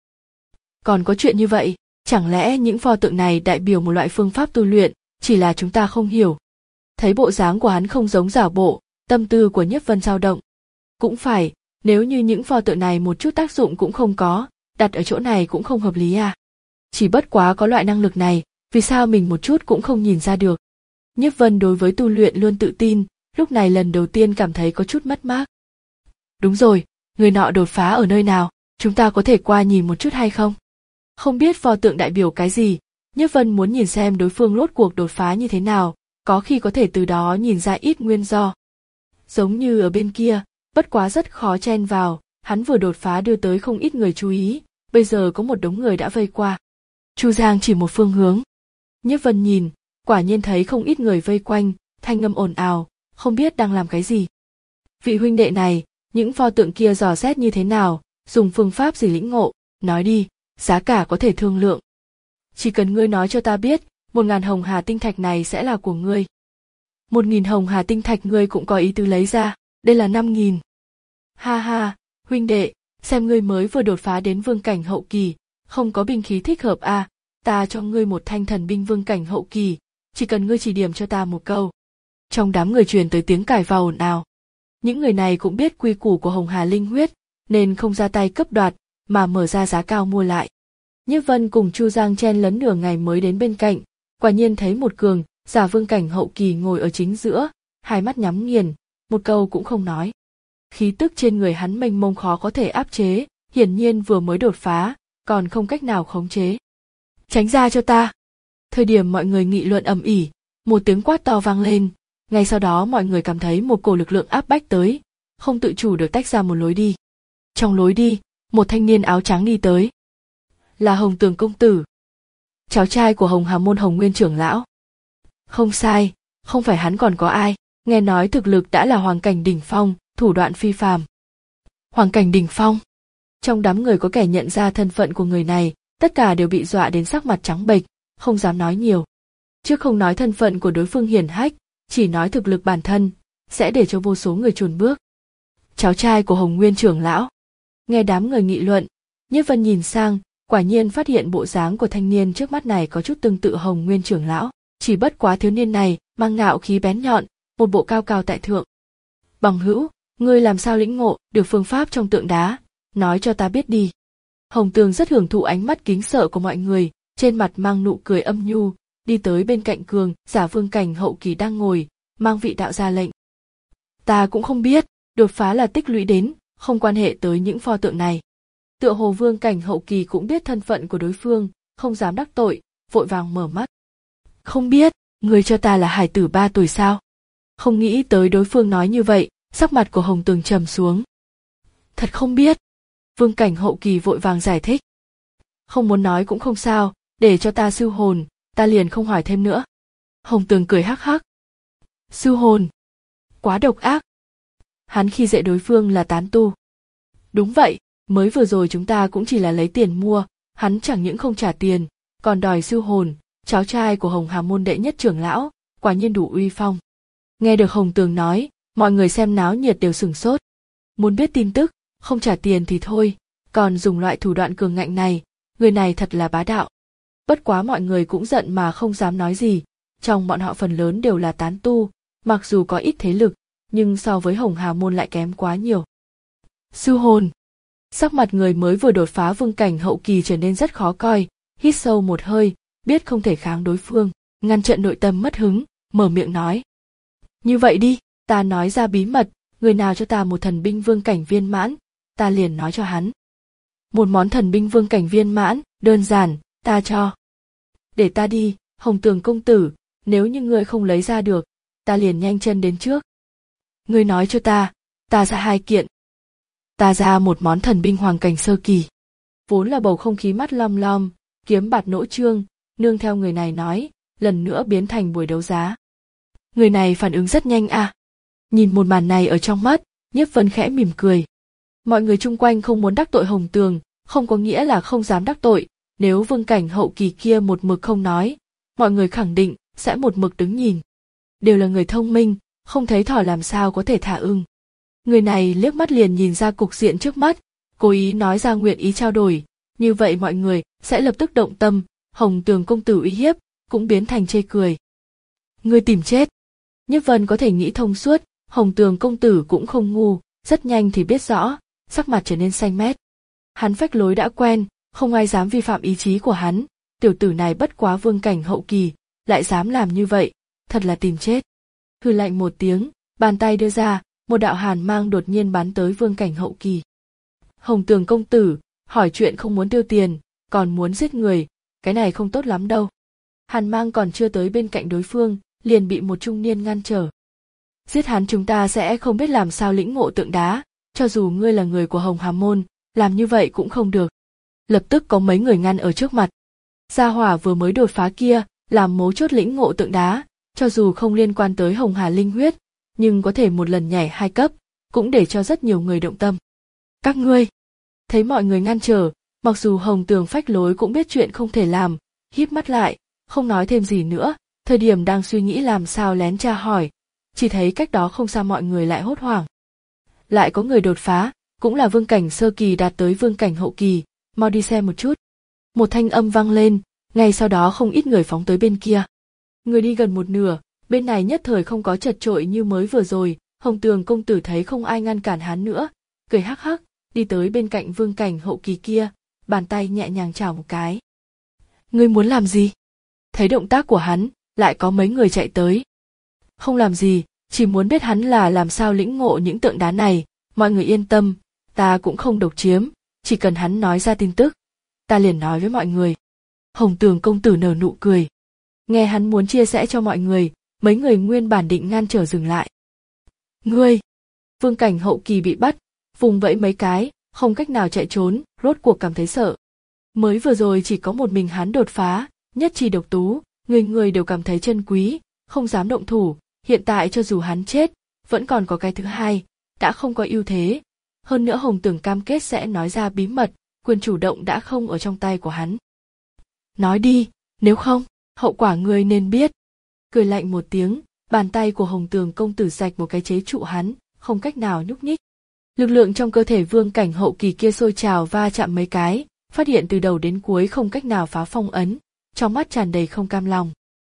Còn có chuyện như vậy, chẳng lẽ những pho tượng này đại biểu một loại phương pháp tu luyện, chỉ là chúng ta không hiểu. Thấy bộ dáng của hắn không giống giả bộ, tâm tư của Nhiếp Vân dao động. Cũng phải, nếu như những pho tượng này một chút tác dụng cũng không có, đặt ở chỗ này cũng không hợp lý à. Chỉ bất quá có loại năng lực này, vì sao mình một chút cũng không nhìn ra được. Nhiếp Vân đối với tu luyện luôn tự tin, lúc này lần đầu tiên cảm thấy có chút mất mát. Đúng rồi, người nọ đột phá ở nơi nào, chúng ta có thể qua nhìn một chút hay không? Không biết pho tượng đại biểu cái gì, Nhiếp Vân muốn nhìn xem đối phương rốt cuộc đột phá như thế nào, có khi có thể từ đó nhìn ra ít nguyên do. Giống như ở bên kia, bất quá rất khó chen vào, hắn vừa đột phá đưa tới không ít người chú ý, bây giờ có một đống người đã vây qua. Chu Giang chỉ một phương hướng. Nhiếp Vân nhìn, quả nhiên thấy không ít người vây quanh, thanh âm ồn ào, không biết đang làm cái gì. Vị huynh đệ này, những pho tượng kia dò xét như thế nào, dùng phương pháp gì lĩnh ngộ, nói đi, giá cả có thể thương lượng. Chỉ cần ngươi nói cho ta biết, một ngàn hồng hà tinh thạch này sẽ là của ngươi. Một nghìn hồng hà tinh thạch ngươi cũng có ý tứ lấy ra, đây là năm nghìn. Ha ha, huynh đệ, xem ngươi mới vừa đột phá đến vương cảnh hậu kỳ, không có binh khí thích hợp à, ta cho ngươi một thanh thần binh vương cảnh hậu kỳ, chỉ cần ngươi chỉ điểm cho ta một câu. Trong đám người truyền tới tiếng cãi vào ồn ào. Những người này cũng biết quy củ của hồng hà linh huyết, nên không ra tay cấp đoạt, mà mở ra giá cao mua lại. Nhiếp Vân cùng Chu Giang chen lấn nửa ngày mới đến bên cạnh, quả nhiên thấy một cường giả vương cảnh hậu kỳ ngồi ở chính giữa, hai mắt nhắm nghiền, một câu cũng không nói. Khí tức trên người hắn mênh mông khó có thể áp chế, hiển nhiên vừa mới đột phá, còn không cách nào khống chế. Tránh ra cho ta! Thời điểm mọi người nghị luận ầm ĩ, một tiếng quát to vang lên, ngay sau đó mọi người cảm thấy một cổ lực lượng áp bách tới, không tự chủ được tách ra một lối đi. Trong lối đi, một thanh niên áo trắng đi tới. Là Hồng Tường công tử, cháu trai của Hồng Hà môn Hồng Nguyên trưởng lão. Không sai, không phải hắn còn có ai, nghe nói thực lực đã là hoàng cảnh đỉnh phong, thủ đoạn phi phàm. Hoàng cảnh đỉnh phong. Trong đám người có kẻ nhận ra thân phận của người này, tất cả đều bị dọa đến sắc mặt trắng bệch, không dám nói nhiều. Trước không nói thân phận của đối phương hiển hách, chỉ nói thực lực bản thân, sẽ để cho vô số người chùn bước. Cháu trai của Hồng Nguyên trưởng lão. Nghe đám người nghị luận, Nhiếp Vân nhìn sang, quả nhiên phát hiện bộ dáng của thanh niên trước mắt này có chút tương tự Hồng Nguyên trưởng lão, chỉ bất quá thiếu niên này mang ngạo khí bén nhọn, một bộ cao cao tại thượng. Bằng hữu, ngươi làm sao lĩnh ngộ được phương pháp trong tượng đá, nói cho ta biết đi. Hồng Tường rất hưởng thụ ánh mắt kính sợ của mọi người, trên mặt mang nụ cười âm nhu, đi tới bên cạnh cường giả vương cảnh hậu kỳ đang ngồi, mang vị đạo ra lệnh. Ta cũng không biết, đột phá là tích lũy đến, không quan hệ tới những pho tượng này. Tựa hồ vương cảnh hậu kỳ cũng biết thân phận của đối phương, không dám đắc tội, vội vàng mở mắt. Không biết, người cho ta là hải tử ba tuổi sao? Không nghĩ tới đối phương nói như vậy, sắc mặt của Hồng Tường trầm xuống. Thật không biết. Vương Cảnh hậu kỳ vội vàng giải thích. Không muốn nói cũng không sao, để cho ta siêu hồn, ta liền không hỏi thêm nữa. Hồng Tường cười hắc hắc. Siêu hồn? Quá độc ác. Hắn khi dễ đối phương là tán tu. Đúng vậy, mới vừa rồi chúng ta cũng chỉ là lấy tiền mua, hắn chẳng những không trả tiền, còn đòi siêu hồn, cháu trai của Hồng Hà môn đệ nhất trưởng lão, quả nhiên đủ uy phong. Nghe được Hồng Tường nói, mọi người xem náo nhiệt đều sửng sốt. Muốn biết tin tức, không trả tiền thì thôi, còn dùng loại thủ đoạn cường ngạnh này, người này thật là bá đạo. Bất quá mọi người cũng giận mà không dám nói gì, trong bọn họ phần lớn đều là tán tu, mặc dù có ít thế lực, nhưng so với Hồng Hà môn lại kém quá nhiều. Sư hồn. Sắc mặt người mới vừa đột phá vương cảnh hậu kỳ trở nên rất khó coi, hít sâu một hơi, biết không thể kháng đối phương, ngăn chặn nội tâm mất hứng, mở miệng nói. Như vậy đi, ta nói ra bí mật, người nào cho ta một thần binh vương cảnh viên mãn, ta liền nói cho hắn. Một món thần binh vương cảnh viên mãn, đơn giản, ta cho. Để ta đi, Hồng Tường công tử, nếu như ngươi không lấy ra được, ta liền nhanh chân đến trước. Ngươi nói cho ta, ta ra hai kiện. Ta ra một món thần binh hoàng cảnh sơ kỳ. Vốn là bầu không khí mắt lom lom, kiếm bạt nỗ trương, nương theo người này nói, lần nữa biến thành buổi đấu giá. Người này phản ứng rất nhanh à. Nhìn một màn này ở trong mắt, Nhiếp Vân khẽ mỉm cười. Mọi người chung quanh không muốn đắc tội Hồng Tường, không có nghĩa là không dám đắc tội, nếu vương cảnh hậu kỳ kia một mực không nói, mọi người khẳng định sẽ một mực đứng nhìn. Đều là người thông minh, không thấy thỏ làm sao có thể thả ưng. Người này liếc mắt liền nhìn ra cục diện trước mắt, cố ý nói ra nguyện ý trao đổi, như vậy mọi người sẽ lập tức động tâm, Hồng Tường công tử uy hiếp cũng biến thành chê cười. Ngươi tìm chết. Nhiếp Vân có thể nghĩ thông suốt, Hồng Tường công tử cũng không ngu, rất nhanh thì biết rõ, sắc mặt trở nên xanh mét. Hắn phách lối đã quen, không ai dám vi phạm ý chí của hắn, tiểu tử này bất quá vương cảnh hậu kỳ, lại dám làm như vậy, thật là tìm chết. Hừ lạnh một tiếng, bàn tay đưa ra, một đạo hàn mang đột nhiên bắn tới vương cảnh hậu kỳ. Hồng Tường công tử, hỏi chuyện không muốn tiêu tiền, còn muốn giết người, cái này không tốt lắm đâu. Hàn mang còn chưa tới bên cạnh đối phương, liền bị một trung niên ngăn trở. Giết hắn chúng ta sẽ không biết làm sao lĩnh ngộ tượng đá, cho dù ngươi là người của Hồng Hà môn, làm như vậy cũng không được. Lập tức có mấy người ngăn ở trước mặt. Gia hỏa vừa mới đột phá kia, làm mấu chốt lĩnh ngộ tượng đá, cho dù không liên quan tới Hồng Hà linh huyết, nhưng có thể một lần nhảy hai cấp, cũng để cho rất nhiều người động tâm. Các ngươi, thấy mọi người ngăn trở, mặc dù Hồng Tường phách lối cũng biết chuyện không thể làm, híp mắt lại, không nói thêm gì nữa, thời điểm đang suy nghĩ làm sao lén tra hỏi, chỉ thấy cách đó không xa mọi người lại hốt hoảng. Lại có người đột phá, cũng là vương cảnh sơ kỳ đạt tới vương cảnh hậu kỳ, mau đi xem một chút. Một thanh âm vang lên, ngay sau đó không ít người phóng tới bên kia. Người đi gần một nửa, bên này nhất thời không có chật trội như mới vừa rồi, Hồng Tường công tử thấy không ai ngăn cản hắn nữa, cười hắc hắc, đi tới bên cạnh vương cảnh hậu kỳ kia, bàn tay nhẹ nhàng chảo một cái. Ngươi muốn làm gì? Thấy động tác của hắn, lại có mấy người chạy tới. Không làm gì, chỉ muốn biết hắn là làm sao lĩnh ngộ những tượng đá này, mọi người yên tâm, ta cũng không độc chiếm, chỉ cần hắn nói ra tin tức, ta liền nói với mọi người. Hồng Tường công tử nở nụ cười. Nghe hắn muốn chia sẻ cho mọi người, mấy người nguyên bản định ngăn trở dừng lại. Ngươi! Vương cảnh hậu kỳ bị bắt, vùng vẫy mấy cái, không cách nào chạy trốn, rốt cuộc cảm thấy sợ. Mới vừa rồi chỉ có một mình hắn đột phá, nhất chi độc tú, người người đều cảm thấy chân quý, không dám động thủ, hiện tại cho dù hắn chết, vẫn còn có cái thứ hai, đã không có ưu thế. Hơn nữa Hồng Tường cam kết sẽ nói ra bí mật, quyền chủ động đã không ở trong tay của hắn. Nói đi, nếu không, hậu quả ngươi nên biết. Cười lạnh một tiếng, bàn tay của Hồng Tường công tử rạch một cái chế trụ hắn, không cách nào nhúc nhích. Lực lượng trong cơ thể vương cảnh hậu kỳ kia sôi trào va chạm mấy cái, phát hiện từ đầu đến cuối không cách nào phá phong ấn, trong mắt tràn đầy không cam lòng.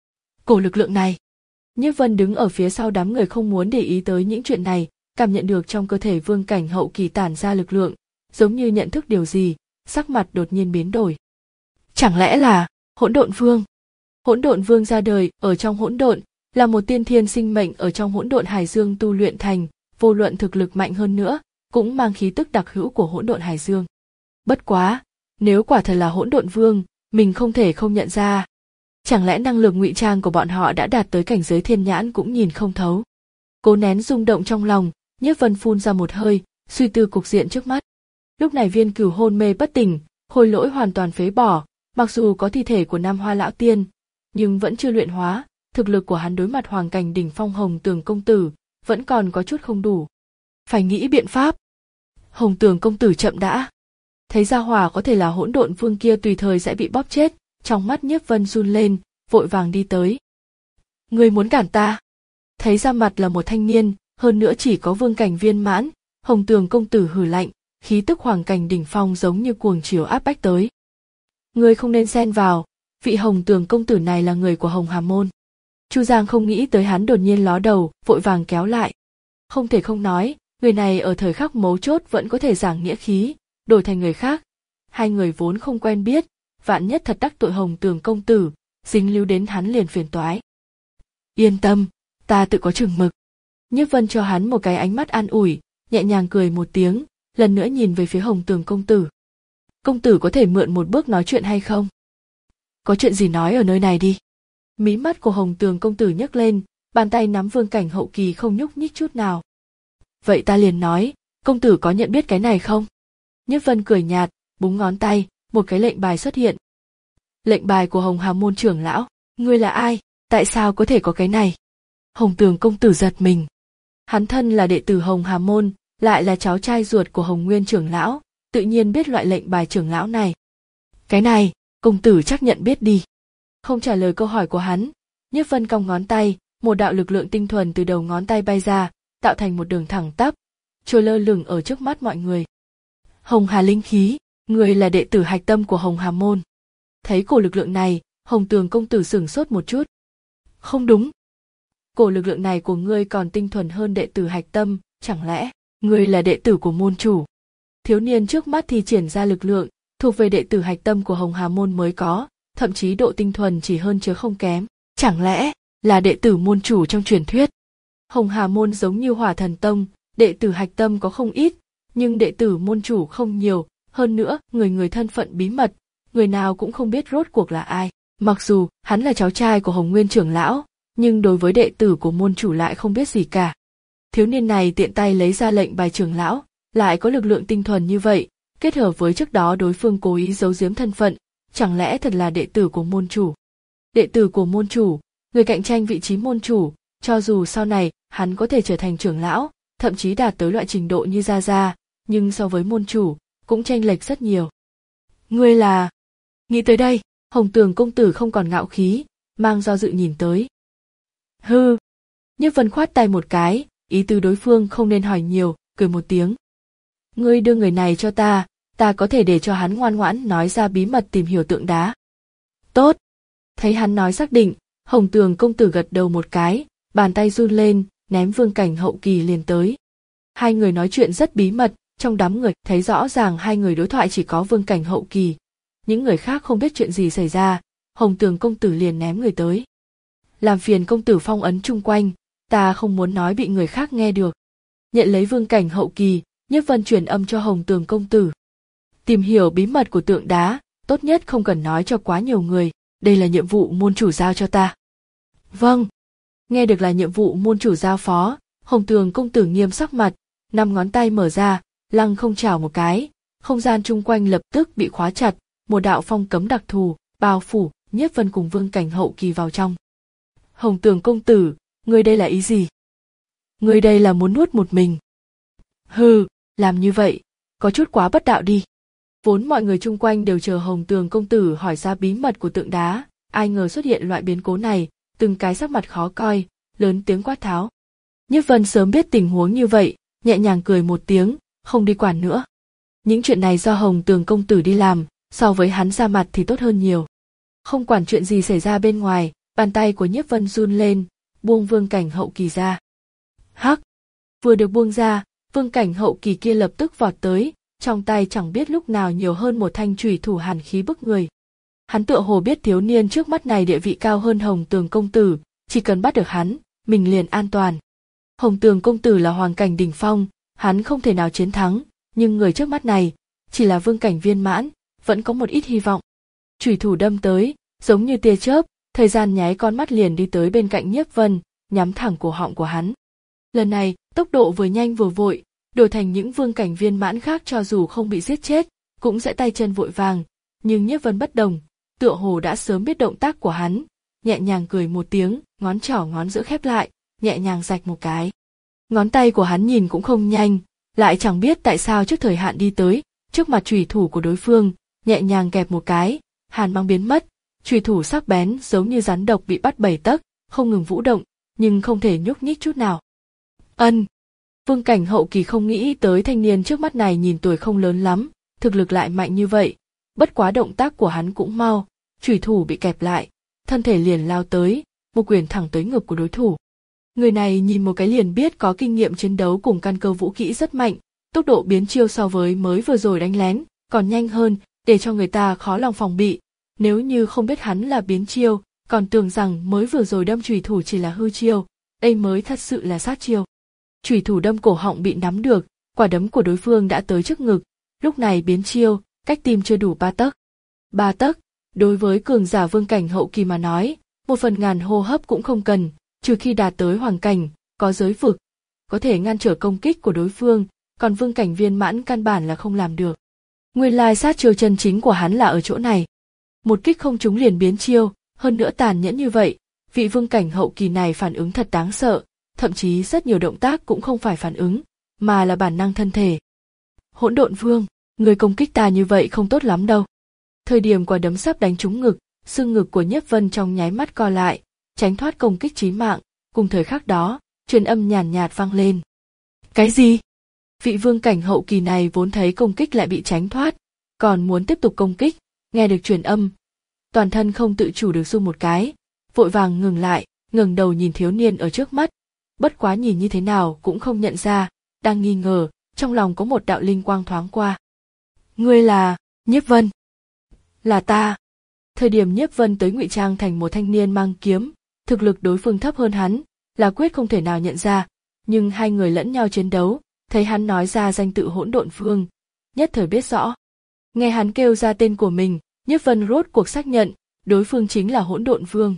Cổ lực lượng này. Nhiếp Vân đứng ở phía sau đám người không muốn để ý tới những chuyện này, cảm nhận được trong cơ thể vương cảnh hậu kỳ tản ra lực lượng, giống như nhận thức điều gì, sắc mặt đột nhiên biến đổi. Chẳng lẽ là Hỗn Độn Vương? Hỗn Độn Vương ra đời ở trong hỗn độn, là một tiên thiên sinh mệnh ở trong hỗn độn hải dương tu luyện thành, vô luận thực lực mạnh hơn nữa, cũng mang khí tức đặc hữu của hỗn độn hải dương. Bất quá, nếu quả thật là Hỗn Độn Vương, mình không thể không nhận ra. Chẳng lẽ năng lực ngụy trang của bọn họ đã đạt tới cảnh giới thiên nhãn cũng nhìn không thấu? Cố nén rung động trong lòng, Nhiếp Vân phun ra một hơi, suy tư cục diện trước mắt. Lúc này Viên Cửu hôn mê bất tỉnh, Khôi Lỗi hoàn toàn phế bỏ, mặc dù có thi thể của Nam Hoa lão tiên, nhưng vẫn chưa luyện hóa, thực lực của hắn đối mặt hoàng cảnh đỉnh phong Hồng Tường công tử, vẫn còn có chút không đủ. Phải nghĩ biện pháp. Hồng Tường công tử chậm đã. Thấy gia hỏa có thể là hỗn độn vương kia tùy thời sẽ bị bóp chết, trong mắt Nhiếp Vân run lên, vội vàng đi tới. Ngươi muốn cản ta? Thấy ra mặt là một thanh niên, hơn nữa chỉ có vương cảnh viên mãn, Hồng Tường công tử hừ lạnh, khí tức hoàng cảnh đỉnh phong giống như cuồng chiều áp bách tới. Ngươi không nên xen vào, vị Hồng Tường công tử này là người của Hồng Hà môn. Chu Giang không nghĩ tới hắn đột nhiên ló đầu, vội vàng kéo lại. Không thể không nói, người này ở thời khắc mấu chốt vẫn có thể giảng nghĩa khí, đổi thành người khác. Hai người vốn không quen biết, vạn nhất thật đắc tội Hồng Tường công tử, dính líu đến hắn liền phiền toái. Yên tâm, ta tự có chừng mực. Nhiếp Vân cho hắn một cái ánh mắt an ủi, nhẹ nhàng cười một tiếng, lần nữa nhìn về phía Hồng Tường công tử. Công tử có thể mượn một bước nói chuyện hay không? Có chuyện gì nói ở nơi này đi. Mí mắt của Hồng Tường công tử nhấc lên, bàn tay nắm vương cảnh hậu kỳ không nhúc nhích chút nào. Vậy ta liền nói, công tử có nhận biết cái này không? Nhiếp Vân cười nhạt, búng ngón tay, một cái lệnh bài xuất hiện. Lệnh bài của Hồng Hà môn trưởng lão, ngươi là ai, tại sao có thể có cái này? Hồng Tường công tử giật mình. Hắn thân là đệ tử Hồng Hà môn, lại là cháu trai ruột của Hồng Nguyên trưởng lão, tự nhiên biết loại lệnh bài trưởng lão này. Cái này, công tử chắc nhận biết đi. Không trả lời câu hỏi của hắn, Nhiếp Vân cong ngón tay, một đạo lực lượng tinh thuần từ đầu ngón tay bay ra, tạo thành một đường thẳng tắp, trôi lơ lửng ở trước mắt mọi người. Hồng Hà linh khí, người là đệ tử hạch tâm của Hồng Hà môn. Thấy cổ lực lượng này, Hồng Tường công tử sửng sốt một chút. Không đúng. Cổ lực lượng này của ngươi còn tinh thuần hơn đệ tử hạch tâm, chẳng lẽ ngươi là đệ tử của môn chủ? Thiếu niên trước mắt thi triển ra lực lượng, thuộc về đệ tử hạch tâm của Hồng Hà môn mới có, thậm chí độ tinh thuần chỉ hơn chứ không kém. Chẳng lẽ là đệ tử môn chủ trong truyền thuyết? Hồng Hà môn giống như Hỏa Thần tông, đệ tử hạch tâm có không ít, nhưng đệ tử môn chủ không nhiều, hơn nữa người người thân phận bí mật, người nào cũng không biết rốt cuộc là ai. Mặc dù hắn là cháu trai của Hồng Nguyên trưởng lão, nhưng đối với đệ tử của môn chủ lại không biết gì cả. Thiếu niên này tiện tay lấy ra lệnh bài trưởng lão, lại có lực lượng tinh thuần như vậy, kết hợp với trước đó đối phương cố ý giấu giếm thân phận, chẳng lẽ thật là đệ tử của môn chủ? Đệ tử của môn chủ, người cạnh tranh vị trí môn chủ, cho dù sau này hắn có thể trở thành trưởng lão, thậm chí đạt tới loại trình độ như Gia Gia, nhưng so với môn chủ, cũng chênh lệch rất nhiều. Ngươi là... Nghĩ tới đây, Hồng Tường công tử không còn ngạo khí, mang do dự nhìn tới. Hư! Nhiếp Vân khoát tay một cái, ý tứ đối phương không nên hỏi nhiều, cười một tiếng. Ngươi đưa người này cho ta, ta có thể để cho hắn ngoan ngoãn nói ra bí mật tìm hiểu tượng đá. Tốt! Thấy hắn nói xác định, Hồng Tường công tử gật đầu một cái, bàn tay run lên, ném vương cảnh hậu kỳ liền tới. Hai người nói chuyện rất bí mật, trong đám người thấy rõ ràng hai người đối thoại chỉ có vương cảnh hậu kỳ. Những người khác không biết chuyện gì xảy ra, Hồng Tường công tử liền ném người tới. Làm phiền công tử phong ấn chung quanh, ta không muốn nói bị người khác nghe được. Nhận lấy vương cảnh hậu kỳ, Nhiếp Vân truyền âm cho Hồng Tường công tử. Tìm hiểu bí mật của tượng đá, tốt nhất không cần nói cho quá nhiều người, đây là nhiệm vụ môn chủ giao cho ta. Vâng. Nghe được là nhiệm vụ môn chủ giao phó, Hồng Tường công tử nghiêm sắc mặt, năm ngón tay mở ra, lăng không chảo một cái, không gian chung quanh lập tức bị khóa chặt, một đạo phong cấm đặc thù, bao phủ, Nhiếp Vân cùng vương cảnh hậu kỳ vào trong. Hồng Tường công tử, ngươi đây là ý gì? Ngươi đây là muốn nuốt một mình. Hừ, làm như vậy, có chút quá bất đạo đi. Vốn mọi người chung quanh đều chờ Hồng Tường công tử hỏi ra bí mật của tượng đá, ai ngờ xuất hiện loại biến cố này, từng cái sắc mặt khó coi, lớn tiếng quát tháo. Nhiếp Vân sớm biết tình huống như vậy, nhẹ nhàng cười một tiếng, không đi quản nữa. Những chuyện này do Hồng Tường công tử đi làm, so với hắn ra mặt thì tốt hơn nhiều. Không quản chuyện gì xảy ra bên ngoài, bàn tay của Nhiếp Vân run lên, buông vương cảnh hậu kỳ ra. Hắc! Vừa được buông ra, vương cảnh hậu kỳ kia lập tức vọt tới, trong tay chẳng biết lúc nào nhiều hơn một thanh chùy thủ hàn khí bức người. Hắn tựa hồ biết thiếu niên trước mắt này địa vị cao hơn Hồng Tường công tử, chỉ cần bắt được hắn, mình liền an toàn. Hồng Tường công tử là hoàng cảnh đỉnh phong, hắn không thể nào chiến thắng, nhưng người trước mắt này, chỉ là vương cảnh viên mãn, vẫn có một ít hy vọng. Chùy thủ đâm tới, giống như tia chớp, thời gian nháy con mắt liền đi tới bên cạnh Nhiếp Vân, nhắm thẳng cổ họng của hắn. Lần này, tốc độ vừa nhanh vừa vội, đổi thành những vương cảnh viên mãn khác cho dù không bị giết chết, cũng sẽ tay chân vội vàng, nhưng Nhiếp Vân bất đồng, tựa hồ đã sớm biết động tác của hắn, nhẹ nhàng cười một tiếng, ngón trỏ ngón giữa khép lại, nhẹ nhàng rạch một cái. Ngón tay của hắn nhìn cũng không nhanh, lại chẳng biết tại sao trước thời hạn đi tới, trước mặt chủy thủ của đối phương, nhẹ nhàng kẹp một cái, hàn mang biến mất, chủy thủ sắc bén giống như rắn độc bị bắt bảy tấc, không ngừng vũ động, nhưng không thể nhúc nhích chút nào. Ân, vương cảnh hậu kỳ không nghĩ tới thanh niên trước mắt này nhìn tuổi không lớn lắm, thực lực lại mạnh như vậy, bất quá động tác của hắn cũng mau, chủy thủ bị kẹp lại, thân thể liền lao tới, một quyền thẳng tới ngực của đối thủ. Người này nhìn một cái liền biết có kinh nghiệm chiến đấu cùng căn cơ vũ kỹ rất mạnh, tốc độ biến chiêu so với mới vừa rồi đánh lén, còn nhanh hơn, để cho người ta khó lòng phòng bị. Nếu như không biết hắn là biến chiêu, còn tưởng rằng mới vừa rồi đâm chủy thủ chỉ là hư chiêu, đây mới thật sự là sát chiêu. Chủy thủ đâm cổ họng bị nắm được, quả đấm của đối phương đã tới trước ngực, lúc này biến chiêu, cách tim chưa đủ ba tấc. Ba tấc, đối với cường giả vương cảnh hậu kỳ mà nói, một phần ngàn hô hấp cũng không cần, trừ khi đạt tới hoàng cảnh, có giới vực, có thể ngăn trở công kích của đối phương, còn vương cảnh viên mãn căn bản là không làm được. Nguyên lai sát chiêu chân chính của hắn là ở chỗ này. Một kích không trúng liền biến chiêu, hơn nữa tàn nhẫn như vậy, vị vương cảnh hậu kỳ này phản ứng thật đáng sợ, thậm chí rất nhiều động tác cũng không phải phản ứng, mà là bản năng thân thể. Hỗn độn vương, người công kích ta như vậy không tốt lắm đâu. Thời điểm quả đấm sắp đánh trúng ngực, xương ngực của Nhiếp Vân trong nháy mắt co lại, tránh thoát công kích chí mạng, cùng thời khắc đó, truyền âm nhàn nhạt vang lên. Cái gì? Vị vương cảnh hậu kỳ này vốn thấy công kích lại bị tránh thoát, còn muốn tiếp tục công kích, nghe được truyền âm, toàn thân không tự chủ được run một cái, vội vàng ngừng lại, ngẩng đầu nhìn thiếu niên ở trước mắt, bất quá nhìn như thế nào cũng không nhận ra, đang nghi ngờ, trong lòng có một đạo linh quang thoáng qua. Ngươi là Nhiếp Vân? Là ta. Thời điểm Nhiếp Vân tới ngụy trang thành một thanh niên mang kiếm, thực lực đối phương thấp hơn hắn, là quyết không thể nào nhận ra, nhưng hai người lẫn nhau chiến đấu, thấy hắn nói ra danh tự Hỗn Độn Vương, nhất thời biết rõ. Nghe hắn kêu ra tên của mình, Nhiếp Vân rốt cuộc xác nhận, đối phương chính là Hỗn Độn Vương.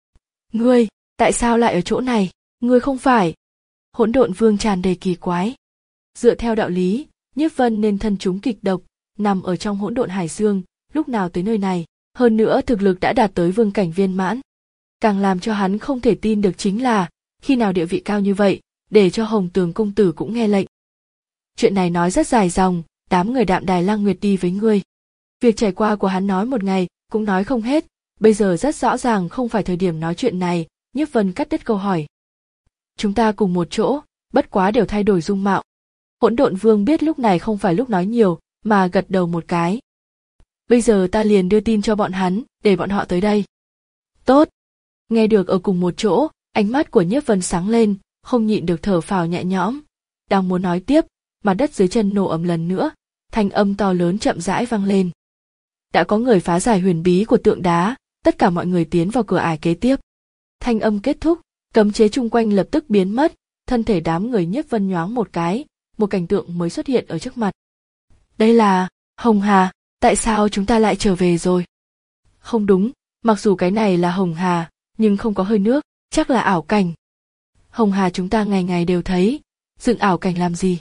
Ngươi, tại sao lại ở chỗ này? Ngươi không phải. Hỗn Độn Vương tràn đầy kỳ quái. Dựa theo đạo lý, Nhiếp Vân nên thân chúng kịch độc, nằm ở trong hỗn độn hải dương, lúc nào tới nơi này, hơn nữa thực lực đã đạt tới vương cảnh viên mãn. Càng làm cho hắn không thể tin được chính là, khi nào địa vị cao như vậy, để cho Hồng Tường công tử cũng nghe lệnh. Chuyện này nói rất dài dòng, đám người Đạm Đài Lang Nguyệt đi với ngươi. Việc trải qua của hắn nói một ngày, cũng nói không hết, bây giờ rất rõ ràng không phải thời điểm nói chuyện này, Nhiếp Vân cắt đứt câu hỏi. Chúng ta cùng một chỗ, bất quá đều thay đổi dung mạo. Hỗn Độn Vương biết lúc này không phải lúc nói nhiều, mà gật đầu một cái. Bây giờ ta liền đưa tin cho bọn hắn, để bọn họ tới đây. Tốt. Nghe được ở cùng một chỗ, ánh mắt của Nhiếp Vân sáng lên, không nhịn được thở phào nhẹ nhõm. Đang muốn nói tiếp, mà đất dưới chân nổ ầm lần nữa, thanh âm to lớn chậm rãi vang lên. Đã có người phá giải huyền bí của tượng đá, tất cả mọi người tiến vào cửa ải kế tiếp. Thanh âm kết thúc, cấm chế chung quanh lập tức biến mất, thân thể đám người Nhiếp Vân nhoáng một cái, một cảnh tượng mới xuất hiện ở trước mặt. Đây là Hồng Hà, tại sao chúng ta lại trở về rồi? Không đúng, mặc dù cái này là Hồng Hà, nhưng không có hơi nước, chắc là ảo cảnh. Hồng Hà chúng ta ngày ngày đều thấy, dựng ảo cảnh làm gì?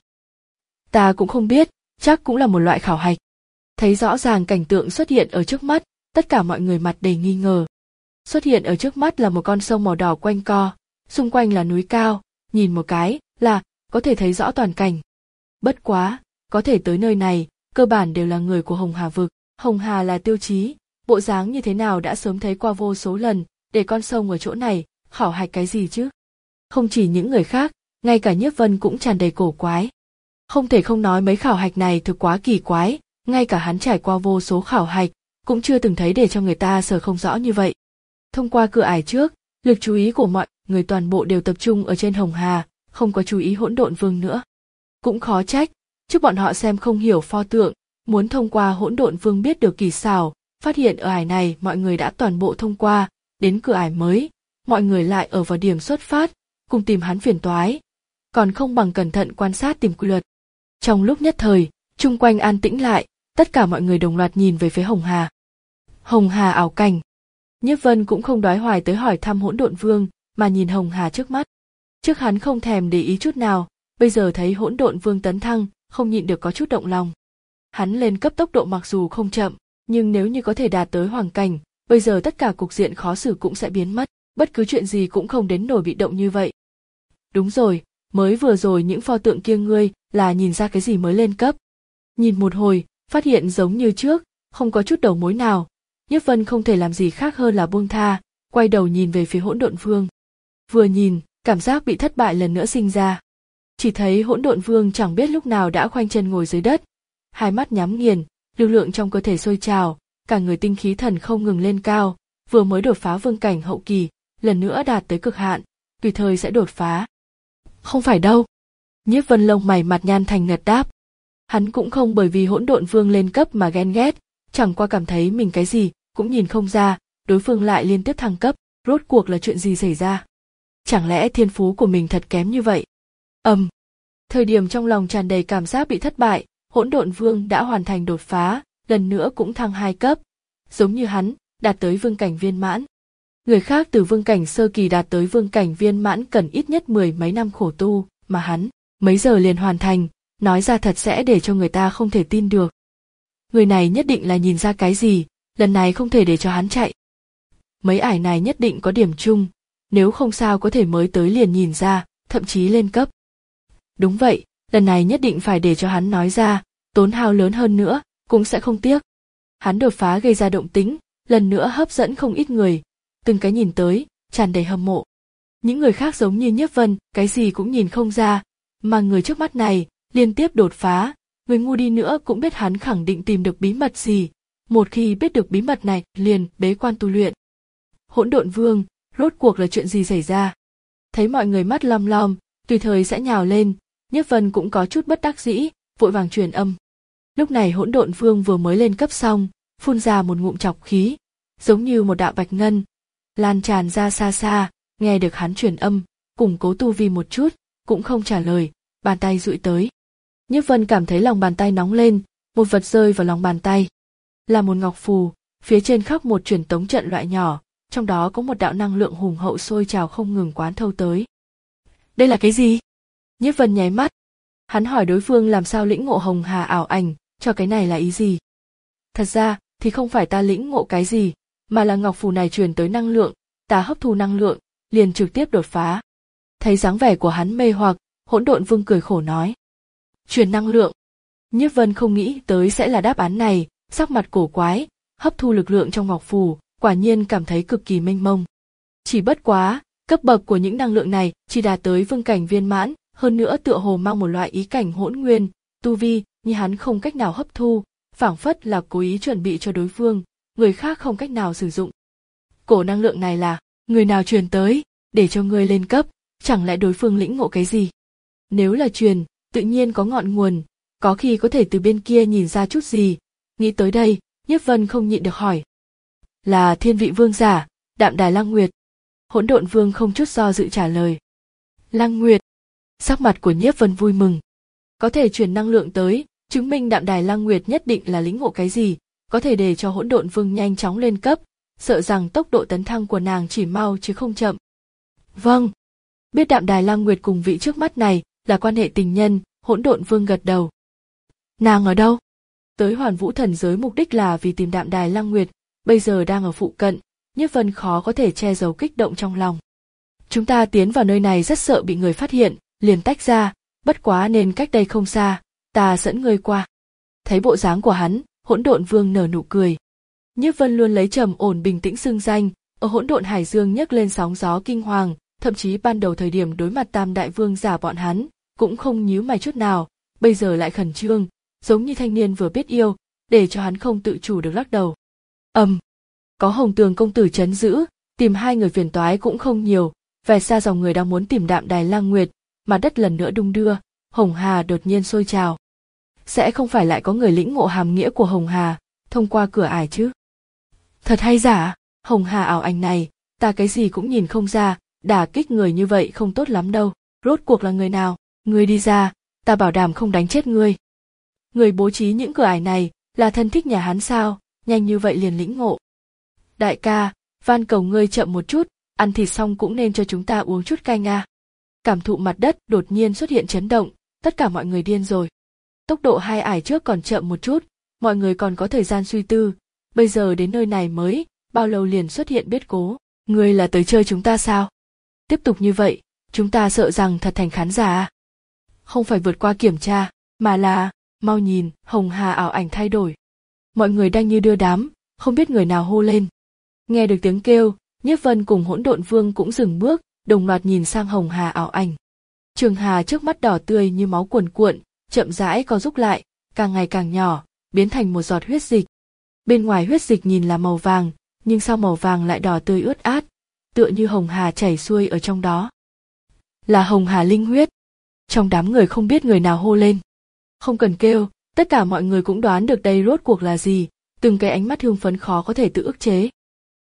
Ta cũng không biết, chắc cũng là một loại khảo hạch. Thấy rõ ràng cảnh tượng xuất hiện ở trước mắt, tất cả mọi người mặt đầy nghi ngờ. Xuất hiện ở trước mắt là một con sông màu đỏ quanh co, xung quanh là núi cao, nhìn một cái là có thể thấy rõ toàn cảnh. Bất quá, có thể tới nơi này, cơ bản đều là người của Hồng Hà vực. Hồng Hà là tiêu chí, bộ dáng như thế nào đã sớm thấy qua vô số lần, để con sông ở chỗ này, khảo hạch cái gì chứ? Không chỉ những người khác, ngay cả Nhiếp Vân cũng tràn đầy cổ quái. Không thể không nói mấy khảo hạch này thực quá kỳ quái, ngay cả hắn trải qua vô số khảo hạch, cũng chưa từng thấy để cho người ta sờ không rõ như vậy. Thông qua cửa ải trước, lực chú ý của mọi người toàn bộ đều tập trung ở trên Hồng Hà, không có chú ý Hỗn Độn Vương nữa. Cũng khó trách, trước bọn họ xem không hiểu pho tượng, muốn thông qua Hỗn Độn Vương biết được kỳ xảo, phát hiện ở ải này mọi người đã toàn bộ thông qua, đến cửa ải mới, mọi người lại ở vào điểm xuất phát, cùng tìm hắn phiền toái, còn không bằng cẩn thận quan sát tìm quy luật. Trong lúc nhất thời, chung quanh an tĩnh lại, tất cả mọi người đồng loạt nhìn về phía Hồng Hà. Hồng Hà ảo cảnh. Nhiếp Vân cũng không đoái hoài tới hỏi thăm Hỗn Độn Vương, mà nhìn Hồng Hà trước mắt. Trước hắn không thèm để ý chút nào, bây giờ thấy Hỗn Độn Vương tấn thăng, không nhịn được có chút động lòng. Hắn lên cấp tốc độ mặc dù không chậm, nhưng nếu như có thể đạt tới hoàng cảnh, bây giờ tất cả cục diện khó xử cũng sẽ biến mất, bất cứ chuyện gì cũng không đến nổi bị động như vậy. Đúng rồi, mới vừa rồi những pho tượng kia ngươi là nhìn ra cái gì mới lên cấp? Nhìn một hồi, phát hiện giống như trước, không có chút đầu mối nào. Nhiếp Vân không thể làm gì khác hơn là buông tha, quay đầu nhìn về phía Hỗn Độn Vương. Vừa nhìn, cảm giác bị thất bại lần nữa sinh ra. Chỉ thấy Hỗn Độn Vương chẳng biết lúc nào đã khoanh chân ngồi dưới đất, hai mắt nhắm nghiền, lực lượng trong cơ thể sôi trào, cả người tinh khí thần không ngừng lên cao, vừa mới đột phá vương cảnh hậu kỳ, lần nữa đạt tới cực hạn, tùy thời sẽ đột phá. Không phải đâu. Nhiếp Vân lông mày mặt nhăn thành ngật đáp. Hắn cũng không bởi vì Hỗn Độn Vương lên cấp mà ghen ghét, chẳng qua cảm thấy mình cái gì cũng nhìn không ra, đối phương lại liên tiếp thăng cấp, rốt cuộc là chuyện gì xảy ra? Chẳng lẽ thiên phú của mình thật kém như vậy? Ầm. Um, thời điểm trong lòng tràn đầy cảm giác bị thất bại, Hỗn Độn Vương đã hoàn thành đột phá, lần nữa cũng thăng hai cấp, giống như hắn, đạt tới vương cảnh viên mãn. Người khác từ vương cảnh sơ kỳ đạt tới vương cảnh viên mãn cần ít nhất mười mấy năm khổ tu, mà hắn, mấy giờ liền hoàn thành, nói ra thật sẽ để cho người ta không thể tin được. Người này nhất định là nhìn ra cái gì, lần này không thể để cho hắn chạy. Mấy ải này nhất định có điểm chung, nếu không sao có thể mới tới liền nhìn ra, thậm chí lên cấp. Đúng vậy, lần này nhất định phải để cho hắn nói ra, tốn hao lớn hơn nữa, cũng sẽ không tiếc. Hắn đột phá gây ra động tĩnh, lần nữa hấp dẫn không ít người, từng cái nhìn tới, tràn đầy hâm mộ. Những người khác giống như Nhiếp Vân, cái gì cũng nhìn không ra, mà người trước mắt này, liên tiếp đột phá, người ngu đi nữa cũng biết hắn khẳng định tìm được bí mật gì, một khi biết được bí mật này, liền bế quan tu luyện. Hỗn Độn Vương, rốt cuộc là chuyện gì xảy ra? Thấy mọi người mắt lom lom, tùy thời sẽ nhào lên, Nhiếp Vân cũng có chút bất đắc dĩ, vội vàng truyền âm. Lúc này Hỗn Độn Vương vừa mới lên cấp xong, phun ra một ngụm chọc khí, giống như một đạo bạch ngân, lan tràn ra xa xa, nghe được hắn truyền âm, củng cố tu vi một chút, cũng không trả lời, bàn tay dụi tới. Nhiếp Vân cảm thấy lòng bàn tay nóng lên, một vật rơi vào lòng bàn tay. Là một ngọc phù, phía trên khắc một truyền tống trận loại nhỏ, trong đó có một đạo năng lượng hùng hậu sôi trào không ngừng quán thâu tới. Đây là cái gì? Nhiếp Vân nháy mắt. Hắn hỏi đối phương làm sao lĩnh ngộ hồng hà ảo ảnh, cho cái này là ý gì? Thật ra, thì không phải ta lĩnh ngộ cái gì, mà là ngọc phù này truyền tới năng lượng, ta hấp thu năng lượng, liền trực tiếp đột phá. Thấy dáng vẻ của hắn mê hoặc, Hỗn Độn Vương cười khổ nói. Truyền năng lượng. Nhiếp Vân không nghĩ tới sẽ là đáp án này, sắc mặt cổ quái, hấp thu lực lượng trong ngọc phù, quả nhiên cảm thấy cực kỳ mênh mông. Chỉ bất quá, cấp bậc của những năng lượng này chỉ đạt tới vương cảnh viên mãn, hơn nữa tựa hồ mang một loại ý cảnh hỗn nguyên, tu vi, như hắn không cách nào hấp thu, phảng phất là cố ý chuẩn bị cho đối phương, người khác không cách nào sử dụng. Cổ năng lượng này là, người nào truyền tới, để cho ngươi lên cấp, chẳng lẽ đối phương lĩnh ngộ cái gì? Nếu là truyền, tự nhiên có ngọn nguồn, có khi có thể từ bên kia nhìn ra chút gì. Nghĩ tới đây, Nhiếp Vân không nhịn được hỏi. Là Thiên Vị Vương giả, Đạm Đài Lăng Nguyệt. Hỗn Độn Vương không chút do dự trả lời. Lăng Nguyệt. Sắc mặt của Nhiếp Vân vui mừng. Có thể truyền năng lượng tới, chứng minh Đạm Đài Lăng Nguyệt nhất định là lĩnh ngộ cái gì, có thể để cho Hỗn Độn Vương nhanh chóng lên cấp, sợ rằng tốc độ tấn thăng của nàng chỉ mau chứ không chậm. Vâng. Biết Đạm Đài Lăng Nguyệt cùng vị trước mắt này là quan hệ tình nhân, Hỗn Độn Vương gật đầu. Nàng ở đâu? Tới Hoàn Vũ Thần Giới mục đích là vì tìm Đạm Đài Lăng Nguyệt, bây giờ đang ở phụ cận, Nhiếp Vân khó có thể che giấu kích động trong lòng. Chúng ta tiến vào nơi này rất sợ bị người phát hiện, liền tách ra, bất quá nên cách đây không xa, ta dẫn ngươi qua. Thấy bộ dáng của hắn, Hỗn Độn Vương nở nụ cười. Nhiếp Vân luôn lấy trầm ổn bình tĩnh xưng danh, ở Hỗn Độn Hải Dương nhấc lên sóng gió kinh hoàng, thậm chí ban đầu thời điểm đối mặt Tam Đại Vương giả bọn hắn, cũng không nhíu mày chút nào, bây giờ lại khẩn trương, giống như thanh niên vừa biết yêu, để cho hắn không tự chủ được lắc đầu. Ầm, um, có Hồng Tường công tử trấn giữ, tìm hai người phiền toái cũng không nhiều, về xa dòng người đang muốn tìm Đạm Đài Lăng Nguyệt, mà đất lần nữa đung đưa, Hồng Hà đột nhiên sôi trào. Sẽ không phải lại có người lĩnh ngộ hàm nghĩa của Hồng Hà, thông qua cửa ải chứ? Thật hay giả, Hồng Hà ảo ảnh này, ta cái gì cũng nhìn không ra, đả kích người như vậy không tốt lắm đâu. Rốt cuộc là người nào? Ngươi đi ra, ta bảo đảm không đánh chết ngươi. Người bố trí những cửa ải này là thân thích nhà hắn sao? Nhanh như vậy liền lĩnh ngộ. Đại ca, van cầu ngươi chậm một chút, ăn thịt xong cũng nên cho chúng ta uống chút canh à. Cảm thụ mặt đất đột nhiên xuất hiện chấn động, tất cả mọi người điên rồi. Tốc độ hai ải trước còn chậm một chút, mọi người còn có thời gian suy tư, bây giờ đến nơi này mới, bao lâu liền xuất hiện biết cố. Ngươi là tới chơi chúng ta sao? Tiếp tục như vậy, chúng ta sợ rằng thật thành khán giả à? Không phải vượt qua kiểm tra, mà là, mau nhìn, Hồng Hà ảo ảnh thay đổi. Mọi người đang như đưa đám, không biết người nào hô lên. Nghe được tiếng kêu, Nhiếp Vân cùng Hỗn Độn Vương cũng dừng bước, đồng loạt nhìn sang Hồng Hà ảo ảnh. Trường Hà trước mắt đỏ tươi như máu cuồn cuộn, chậm rãi co rút lại, càng ngày càng nhỏ, biến thành một giọt huyết dịch. Bên ngoài huyết dịch nhìn là màu vàng, nhưng sau màu vàng lại đỏ tươi ướt át, tựa như Hồng Hà chảy xuôi ở trong đó. Là Hồng Hà linh huyết. Trong đám người không biết người nào hô lên. Không cần kêu, tất cả mọi người cũng đoán được đây rốt cuộc là gì, từng cái ánh mắt hưng phấn khó có thể tự ức chế.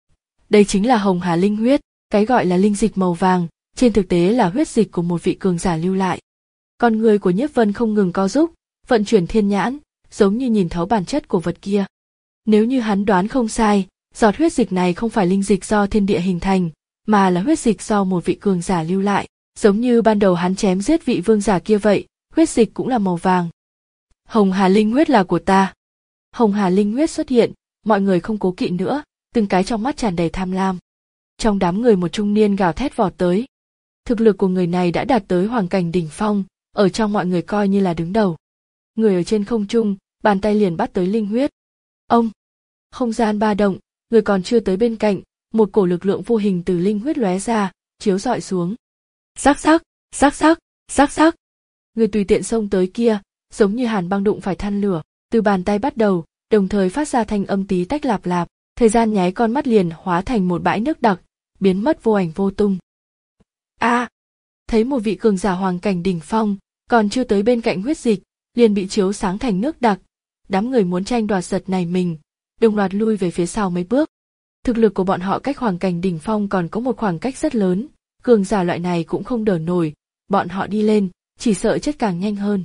Đây chính là Hồng Hà linh huyết, cái gọi là linh dịch màu vàng, trên thực tế là huyết dịch của một vị cường giả lưu lại. Con người của Nhiếp Vân không ngừng co rúm, vận chuyển thiên nhãn, giống như nhìn thấu bản chất của vật kia. Nếu như hắn đoán không sai, giọt huyết dịch này không phải linh dịch do thiên địa hình thành, mà là huyết dịch do một vị cường giả lưu lại, giống như ban đầu hắn chém giết vị vương giả kia vậy, huyết dịch cũng là màu vàng. Hồng Hà linh huyết là của ta. Hồng Hà linh huyết xuất hiện, mọi người không cố kỵ nữa, từng cái trong mắt tràn đầy tham lam. Trong đám người một trung niên gào thét vọt tới. Thực lực của người này đã đạt tới hoàng cảnh đỉnh phong, ở trong mọi người coi như là đứng đầu. Người ở trên không trung, bàn tay liền bắt tới linh huyết. Ông! Không gian ba động, người còn chưa tới bên cạnh, một cổ lực lượng vô hình từ linh huyết lóe ra, chiếu rọi xuống. Rắc rắc, rắc rắc, rắc rắc. Người tùy tiện xông tới kia, giống như hàn băng đụng phải than lửa, từ bàn tay bắt đầu, đồng thời phát ra thanh âm tí tách lạp lạp, thời gian nháy con mắt liền hóa thành một bãi nước đặc, biến mất vô ảnh vô tung. A! À, thấy một vị cường giả hoàng cảnh đỉnh phong, còn chưa tới bên cạnh huyết dịch, liền bị chiếu sáng thành nước đặc. Đám người muốn tranh đoạt giật này mình, đồng loạt lui về phía sau mấy bước. Thực lực của bọn họ cách hoàng cảnh đỉnh phong còn có một khoảng cách rất lớn, cường giả loại này cũng không đỡ nổi, bọn họ đi lên, chỉ sợ chết càng nhanh hơn.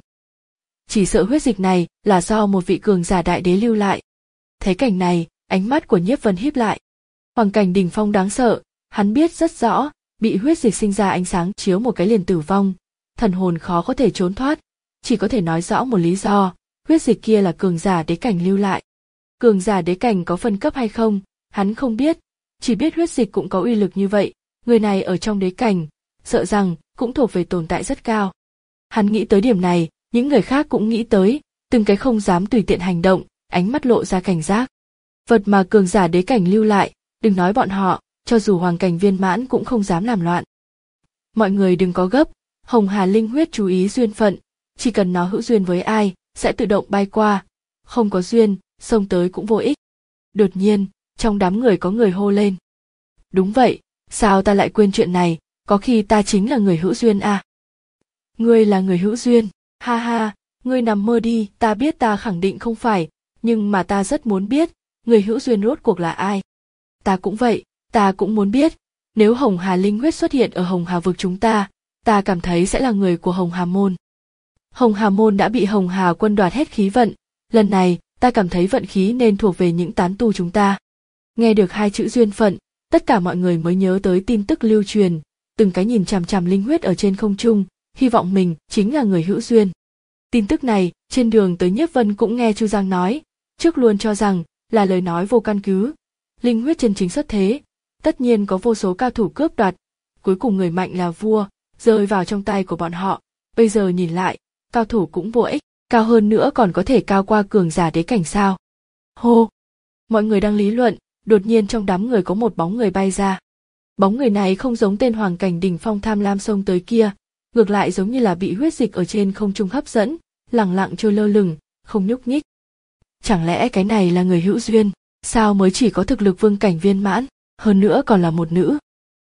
Chỉ sợ huyết dịch này là do một vị cường giả đại đế lưu lại. Thấy cảnh này, ánh mắt của Nhiếp Vân híp lại. Hoàng cảnh đỉnh phong đáng sợ, hắn biết rất rõ, bị huyết dịch sinh ra ánh sáng chiếu một cái liền tử vong, thần hồn khó có thể trốn thoát, chỉ có thể nói rõ một lý do, huyết dịch kia là cường giả đế cảnh lưu lại. Cường giả đế cảnh có phân cấp hay không, hắn không biết, chỉ biết huyết dịch cũng có uy lực như vậy, người này ở trong đế cảnh, sợ rằng cũng thuộc về tồn tại rất cao. Hắn nghĩ tới điểm này, những người khác cũng nghĩ tới, từng cái không dám tùy tiện hành động, ánh mắt lộ ra cảnh giác. Vật mà cường giả đế cảnh lưu lại, đừng nói bọn họ, cho dù hoàng cảnh viên mãn cũng không dám làm loạn. Mọi người đừng có gấp, Hồng Hà linh huyết chú ý duyên phận, chỉ cần nó hữu duyên với ai, sẽ tự động bay qua, không có duyên, xông tới cũng vô ích. Đột nhiên, trong đám người có người hô lên. Đúng vậy, sao ta lại quên chuyện này, có khi ta chính là người hữu duyên à? Ngươi là người hữu duyên, ha ha, ngươi nằm mơ đi, ta biết ta khẳng định không phải, nhưng mà ta rất muốn biết, người hữu duyên rốt cuộc là ai. Ta cũng vậy, ta cũng muốn biết, nếu Hồng Hà linh huyết xuất hiện ở Hồng Hà vực chúng ta, ta cảm thấy sẽ là người của Hồng Hà môn. Hồng Hà môn đã bị Hồng Hà quân đoạt hết khí vận, lần này ta cảm thấy vận khí nên thuộc về những tán tu chúng ta. Nghe được hai chữ duyên phận, tất cả mọi người mới nhớ tới tin tức lưu truyền, từng cái nhìn chằm chằm linh huyết ở trên không trung, hy vọng mình chính là người hữu duyên. Tin tức này, trên đường tới Nhiếp Vân cũng nghe Chu Giang nói, trước luôn cho rằng là lời nói vô căn cứ. Linh huyết chân chính xuất thế, tất nhiên có vô số cao thủ cướp đoạt, cuối cùng người mạnh là vua, rơi vào trong tay của bọn họ, bây giờ nhìn lại, cao thủ cũng vô ích, cao hơn nữa còn có thể cao qua cường giả đế cảnh sao. Hô! Mọi người đang lý luận, đột nhiên trong đám người có một bóng người bay ra. Bóng người này không giống tên hoàng cảnh đỉnh phong tham lam xông tới kia, ngược lại giống như là bị huyết dịch ở trên không trung hấp dẫn, lẳng lặng trôi lơ lửng, không nhúc nhích. Chẳng lẽ cái này là người hữu duyên, sao mới chỉ có thực lực vương cảnh viên mãn, hơn nữa còn là một nữ?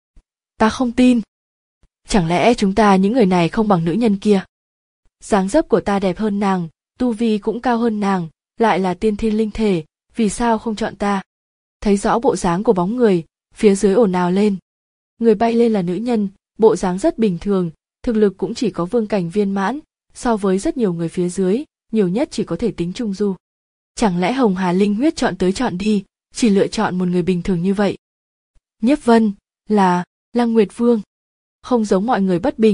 Ta không tin. Chẳng lẽ chúng ta những người này không bằng nữ nhân kia? Dáng dấp của ta đẹp hơn nàng, tu vi cũng cao hơn nàng, lại là tiên thiên linh thể, vì sao không chọn ta? Thấy rõ bộ dáng của bóng người, phía dưới ồn ào lên. Người bay lên là nữ nhân, bộ dáng rất bình thường, thực lực cũng chỉ có vương cảnh viên mãn, so với rất nhiều người phía dưới, nhiều nhất chỉ có thể tính trung du. Chẳng lẽ Hồng Hà linh huyết chọn tới chọn đi, chỉ lựa chọn một người bình thường như vậy? Nhiếp Vân, là, Lăng Nguyệt Vương. Không giống mọi người bất bình,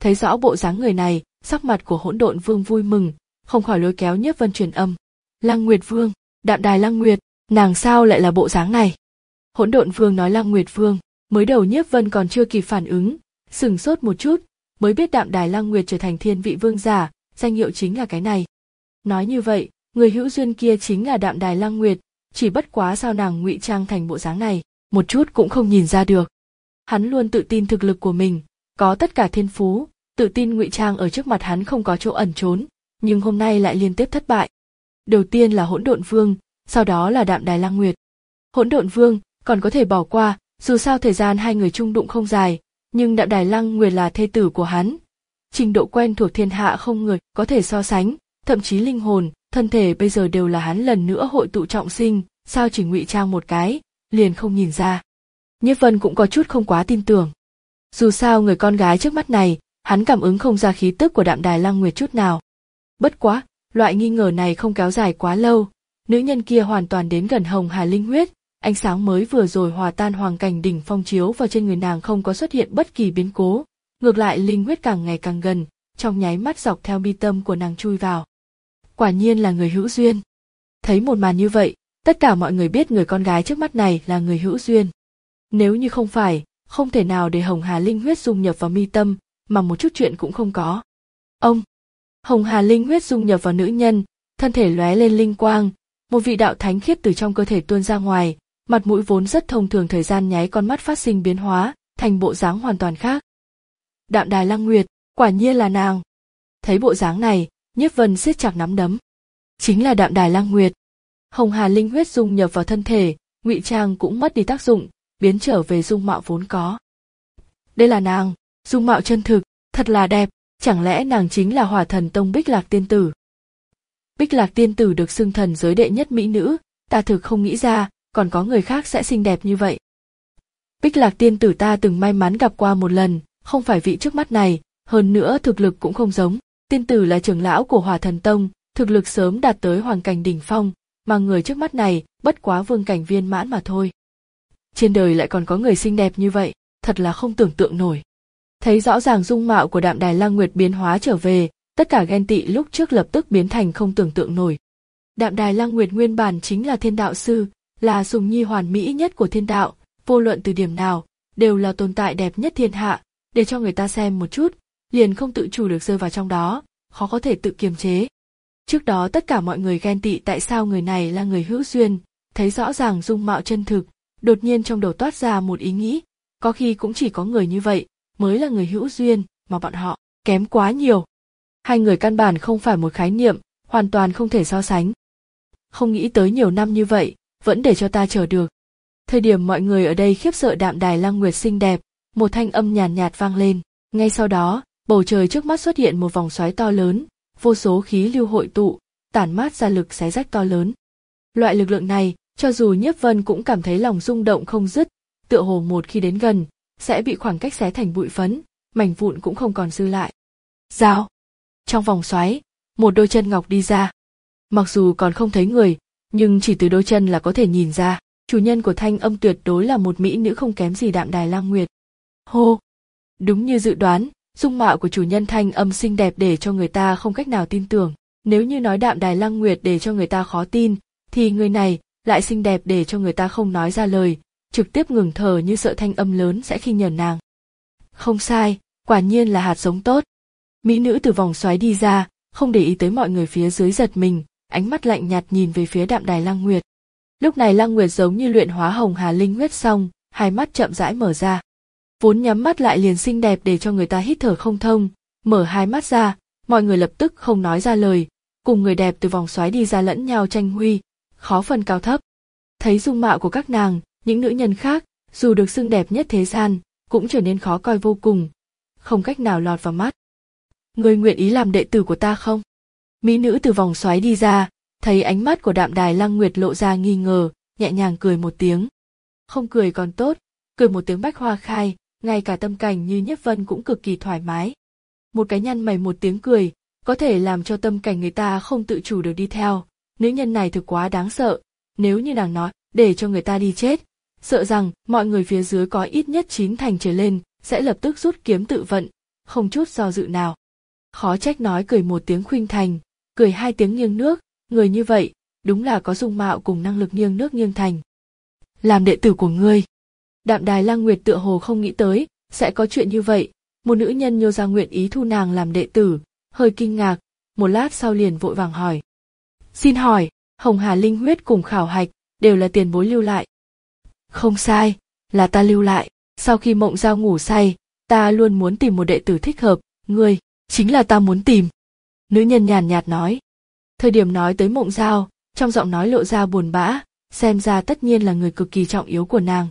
Thấy rõ bộ dáng người này, sắc mặt của Hỗn Độn Vương vui mừng, không khỏi lôi kéo Nhiếp Vân truyền âm. Lăng Nguyệt Vương, Đạm Đài Lăng Nguyệt, nàng sao lại là bộ dáng này? Hỗn Độn Vương nói Lăng Nguyệt Vương, mới đầu Nhiếp Vân còn chưa kịp phản ứng, sửng sốt một chút, mới biết Đạm Đài Lăng Nguyệt trở thành Thiên Vị Vương giả, danh hiệu chính là cái này. Nói như vậy, người hữu duyên kia chính là Đạm Đài Lăng Nguyệt, chỉ bất quá sao nàng ngụy trang thành bộ dáng này, một chút cũng không nhìn ra được. Hắn luôn tự tin thực lực của mình, có tất cả thiên phú, tự tin ngụy trang ở trước mặt hắn không có chỗ ẩn trốn, nhưng hôm nay lại liên tiếp thất bại. Đầu tiên là Hỗn Độn Vương, sau đó là Đạm Đài Lăng Nguyệt. Hỗn Độn Vương còn có thể bỏ qua, dù sao thời gian hai người chung đụng không dài, nhưng Đạm Đài Lăng Nguyệt là thê tử của hắn. Trình độ quen thuộc thiên hạ không người có thể so sánh, thậm chí linh hồn, thân thể bây giờ đều là hắn lần nữa hội tụ trọng sinh, sao chỉ ngụy trang một cái, liền không nhìn ra. Nhiếp Vân cũng có chút không quá tin tưởng. Dù sao người con gái trước mắt này, hắn cảm ứng không ra khí tức của Đạm Đài Lăng Nguyệt chút nào. Bất quá, loại nghi ngờ này không kéo dài quá lâu, nữ nhân kia hoàn toàn đến gần Hồng Hà Linh huyết, ánh sáng mới vừa rồi hòa tan hoàng cảnh đỉnh phong chiếu vào trên người nàng không có xuất hiện bất kỳ biến cố, ngược lại linh huyết càng ngày càng gần, trong nháy mắt dọc theo mi tâm của nàng chui vào. Quả nhiên là người hữu duyên. Thấy một màn như vậy, tất cả mọi người biết người con gái trước mắt này là người hữu duyên. Nếu như không phải, không thể nào để Hồng Hà Linh huyết dung nhập vào mi tâm, mà một chút chuyện cũng không có. Ông! Hồng Hà Linh huyết dung nhập vào nữ nhân, thân thể lóe lên linh quang, một vị đạo thánh khiết từ trong cơ thể tuôn ra ngoài, mặt mũi vốn rất thông thường thời gian nháy con mắt phát sinh biến hóa, thành bộ dáng hoàn toàn khác. Đạm Đài Lăng Nguyệt, quả nhiên là nàng. Thấy bộ dáng này, Nhiếp Vân siết chặt nắm đấm. Chính là Đạm Đài Lăng Nguyệt. Hồng Hà Linh huyết dung nhập vào thân thể, ngụy trang cũng mất đi tác dụng, biến trở về dung mạo vốn có. Đây là nàng, dung mạo chân thực, thật là đẹp, chẳng lẽ nàng chính là Hỏa Thần Tông Bích Lạc Tiên Tử? Bích Lạc Tiên Tử được xưng thần giới đệ nhất mỹ nữ, ta thực không nghĩ ra, còn có người khác sẽ xinh đẹp như vậy. Bích Lạc Tiên Tử ta từng may mắn gặp qua một lần, không phải vị trước mắt này, hơn nữa thực lực cũng không giống. Tiên Tử là trưởng lão của Hỏa Thần Tông, thực lực sớm đạt tới hoàng cảnh đỉnh phong, mà người trước mắt này bất quá vương cảnh viên mãn mà thôi. Trên đời lại còn có người xinh đẹp như vậy, thật là không tưởng tượng nổi. Thấy rõ ràng dung mạo của Đạm Đài Lăng Nguyệt biến hóa trở về, tất cả ghen tị lúc trước lập tức biến thành không tưởng tượng nổi. Đạm Đài Lăng Nguyệt nguyên bản chính là thiên đạo sư, là sùng nhi hoàn mỹ nhất của thiên đạo, vô luận từ điểm nào, đều là tồn tại đẹp nhất thiên hạ, để cho người ta xem một chút, liền không tự chủ được rơi vào trong đó, khó có thể tự kiềm chế. Trước đó tất cả mọi người ghen tị tại sao người này là người hữu duyên, thấy rõ ràng dung mạo chân thực, đột nhiên trong đầu toát ra một ý nghĩ, có khi cũng chỉ có người như vậy mới là người hữu duyên, mà bọn họ kém quá nhiều. Hai người căn bản không phải một khái niệm, hoàn toàn không thể so sánh. Không nghĩ tới nhiều năm như vậy, vẫn để cho ta chờ được. Thời điểm mọi người ở đây khiếp sợ Đạm Đài Lăng Nguyệt xinh đẹp, một thanh âm nhàn nhạt, nhạt vang lên, ngay sau đó, bầu trời trước mắt xuất hiện một vòng xoáy to lớn, vô số khí lưu hội tụ, tản mát ra lực xé rách to lớn. Loại lực lượng này, cho dù Nhiếp Vân cũng cảm thấy lòng rung động không dứt, tựa hồ một khi đến gần, sẽ bị khoảng cách xé thành bụi phấn, mảnh vụn cũng không còn dư lại. Rào! Trong vòng xoáy, một đôi chân ngọc đi ra. Mặc dù còn không thấy người, nhưng chỉ từ đôi chân là có thể nhìn ra, chủ nhân của thanh âm tuyệt đối là một mỹ nữ không kém gì Đạm Đài Lăng Nguyệt. Hô! Đúng như dự đoán, dung mạo của chủ nhân thanh âm xinh đẹp để cho người ta không cách nào tin tưởng. Nếu như nói Đạm Đài Lăng Nguyệt để cho người ta khó tin, thì người này lại xinh đẹp để cho người ta không nói ra lời, trực tiếp ngừng thở như sợ thanh âm lớn sẽ khinh nhờn nàng. Không sai, quả nhiên là hạt giống tốt. Mỹ nữ từ vòng xoáy đi ra, không để ý tới mọi người phía dưới giật mình, ánh mắt lạnh nhạt nhìn về phía Đạm Đài Lăng Nguyệt. Lúc này Lăng Nguyệt giống như luyện hóa Hồng Hà Linh huyết xong, hai mắt chậm rãi mở ra. Vốn nhắm mắt lại liền xinh đẹp để cho người ta hít thở không thông, mở hai mắt ra, mọi người lập tức không nói ra lời, cùng người đẹp từ vòng xoáy đi ra lẫn nhau tranh huy, khó phân cao thấp. Thấy dung mạo của các nàng, những nữ nhân khác, dù được xưng đẹp nhất thế gian, cũng trở nên khó coi vô cùng, không cách nào lọt vào mắt. Ngươi nguyện ý làm đệ tử của ta không? Mỹ nữ từ vòng xoáy đi ra, thấy ánh mắt của Đạm Đài Lăng Nguyệt lộ ra nghi ngờ, nhẹ nhàng cười một tiếng. Không cười còn tốt, cười một tiếng bách hoa khai, ngay cả tâm cảnh như Nhiếp Vân cũng cực kỳ thoải mái. Một cái nhăn mày một tiếng cười, có thể làm cho tâm cảnh người ta không tự chủ được đi theo. Nữ nhân này thực quá đáng sợ, nếu như nàng nói, để cho người ta đi chết, sợ rằng mọi người phía dưới có ít nhất chín thành trở lên, sẽ lập tức rút kiếm tự vận, không chút do dự nào. Khó trách nói cười một tiếng khuynh thành, cười hai tiếng nghiêng nước, người như vậy, đúng là có dung mạo cùng năng lực nghiêng nước nghiêng thành. Làm đệ tử của ngươi. Đạm Đài Lăng Nguyệt tựa hồ không nghĩ tới, sẽ có chuyện như vậy, một nữ nhân nhô ra nguyện ý thu nàng làm đệ tử, hơi kinh ngạc, một lát sau liền vội vàng hỏi. Xin hỏi, Hồng Hà Linh huyết cùng khảo hạch, đều là tiền bối lưu lại. Không sai, là ta lưu lại, sau khi Mộng Giao ngủ say, ta luôn muốn tìm một đệ tử thích hợp, ngươi, chính là ta muốn tìm. Nữ nhân nhàn nhạt nói. Thời điểm nói tới Mộng Giao, trong giọng nói lộ ra buồn bã, xem ra tất nhiên là người cực kỳ trọng yếu của nàng.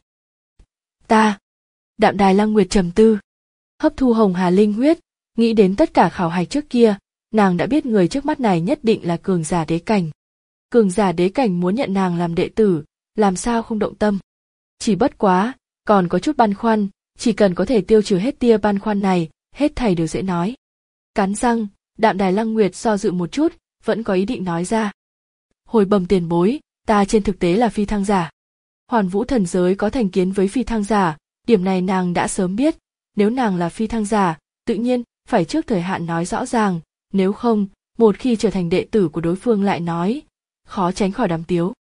Ta. Đạm Đài Lăng Nguyệt trầm tư. Hấp thu Hồng Hà Linh huyết, nghĩ đến tất cả khảo hạch trước kia, nàng đã biết người trước mắt này nhất định là cường giả đế cảnh. Cường giả đế cảnh muốn nhận nàng làm đệ tử, làm sao không động tâm. Chỉ bất quá, còn có chút băn khoăn, chỉ cần có thể tiêu trừ hết tia băn khoăn này, hết thảy đều dễ nói. Cắn răng, Đạm Đài Lăng Nguyệt do dự một chút, vẫn có ý định nói ra. Hồi bẩm tiền bối, ta trên thực tế là phi thăng giả. Hoàn Vũ thần giới có thành kiến với phi thăng giả, điểm này nàng đã sớm biết, nếu nàng là phi thăng giả, tự nhiên phải trước thời hạn nói rõ ràng, nếu không, một khi trở thành đệ tử của đối phương lại nói, khó tránh khỏi đám tiếu.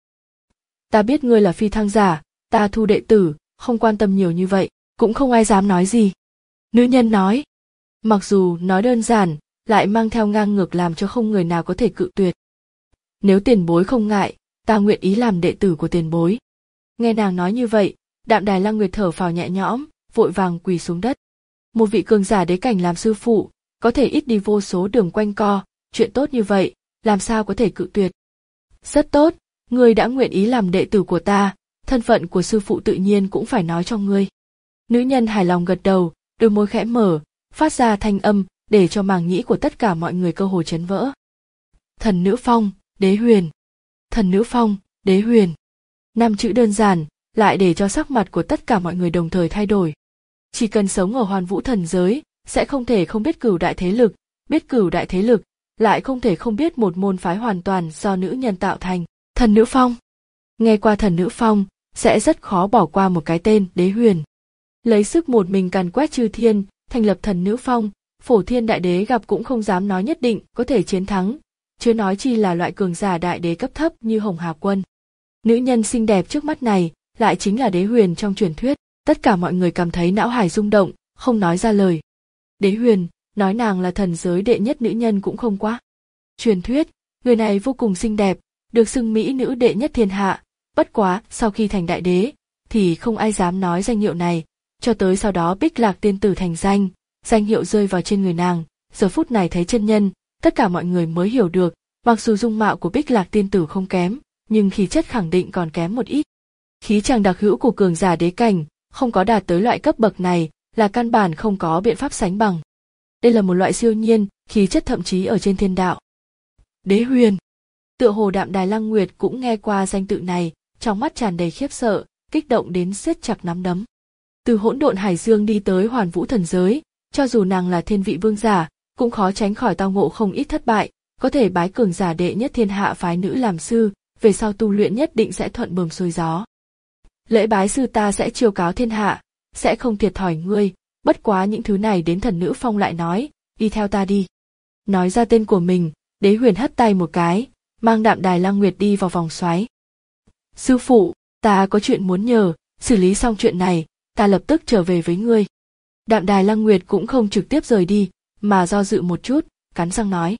Ta biết ngươi là phi thăng giả, ta thu đệ tử, không quan tâm nhiều như vậy, cũng không ai dám nói gì. Nữ nhân nói, mặc dù nói đơn giản, lại mang theo ngang ngược làm cho không người nào có thể cự tuyệt. Nếu tiền bối không ngại, ta nguyện ý làm đệ tử của tiền bối. Nghe nàng nói như vậy, Đạm Đài Lăng Nguyệt thở phào nhẹ nhõm, vội vàng quỳ xuống đất. Một vị cường giả đế cảnh làm sư phụ, có thể ít đi vô số đường quanh co, chuyện tốt như vậy, làm sao có thể cự tuyệt. Rất tốt, ngươi đã nguyện ý làm đệ tử của ta, thân phận của sư phụ tự nhiên cũng phải nói cho ngươi. Nữ nhân hài lòng gật đầu, đôi môi khẽ mở, phát ra thanh âm, để cho màng nhĩ của tất cả mọi người cơ hồ chấn vỡ. Thần nữ phong, đế huyền. Thần nữ phong, đế huyền. Năm chữ đơn giản, lại để cho sắc mặt của tất cả mọi người đồng thời thay đổi. Chỉ cần sống ở Hoàn Vũ thần giới, sẽ không thể không biết cửu đại thế lực, biết cửu đại thế lực, lại không thể không biết một môn phái hoàn toàn do nữ nhân tạo thành, thần nữ phong. Nghe qua thần nữ phong, sẽ rất khó bỏ qua một cái tên đế huyền. Lấy sức một mình càn quét chư thiên, thành lập thần nữ phong, Phổ Thiên đại đế gặp cũng không dám nói nhất định có thể chiến thắng, chưa nói chi là loại cường giả đại đế cấp thấp như Hồng Hà Quân. Nữ nhân xinh đẹp trước mắt này, lại chính là đế huyền trong truyền thuyết, tất cả mọi người cảm thấy não hải rung động, không nói ra lời. Đế huyền, nói nàng là thần giới đệ nhất nữ nhân cũng không quá. Truyền thuyết, người này vô cùng xinh đẹp, được xưng mỹ nữ đệ nhất thiên hạ, bất quá sau khi thành đại đế, thì không ai dám nói danh hiệu này, cho tới sau đó Bích Lạc tiên tử thành danh, danh hiệu rơi vào trên người nàng, giờ phút này thấy chân nhân, tất cả mọi người mới hiểu được, mặc dù dung mạo của Bích Lạc tiên tử không kém, nhưng khí chất khẳng định còn kém một ít. Khí chàng đặc hữu của cường giả đế cảnh, không có đạt tới loại cấp bậc này, là căn bản không có biện pháp sánh bằng. Đây là một loại siêu nhiên, khí chất thậm chí ở trên thiên đạo. Đế huyền. Tựa hồ Đạm Đài Lăng Nguyệt cũng nghe qua danh tự này, trong mắt tràn đầy khiếp sợ, kích động đến siết chặt nắm đấm. Từ hỗn độn hải dương đi tới Hoàn Vũ thần giới, cho dù nàng là thiên vị vương giả, cũng khó tránh khỏi tao ngộ không ít thất bại, có thể bái cường giả đệ nhất thiên hạ phái nữ làm sư, về sau tu luyện nhất định sẽ thuận buồm xuôi gió. Lễ bái sư ta sẽ chiêu cáo thiên hạ, sẽ không thiệt thòi ngươi, bất quá những thứ này đến thần nữ phong lại nói, đi theo ta đi. Nói ra tên của mình, đế huyền hất tay một cái, mang Đạm Đài Lăng Nguyệt đi vào vòng xoáy. Sư phụ, ta có chuyện muốn nhờ, xử lý xong chuyện này, ta lập tức trở về với ngươi. Đạm Đài Lăng Nguyệt cũng không trực tiếp rời đi, mà do dự một chút, cắn răng nói.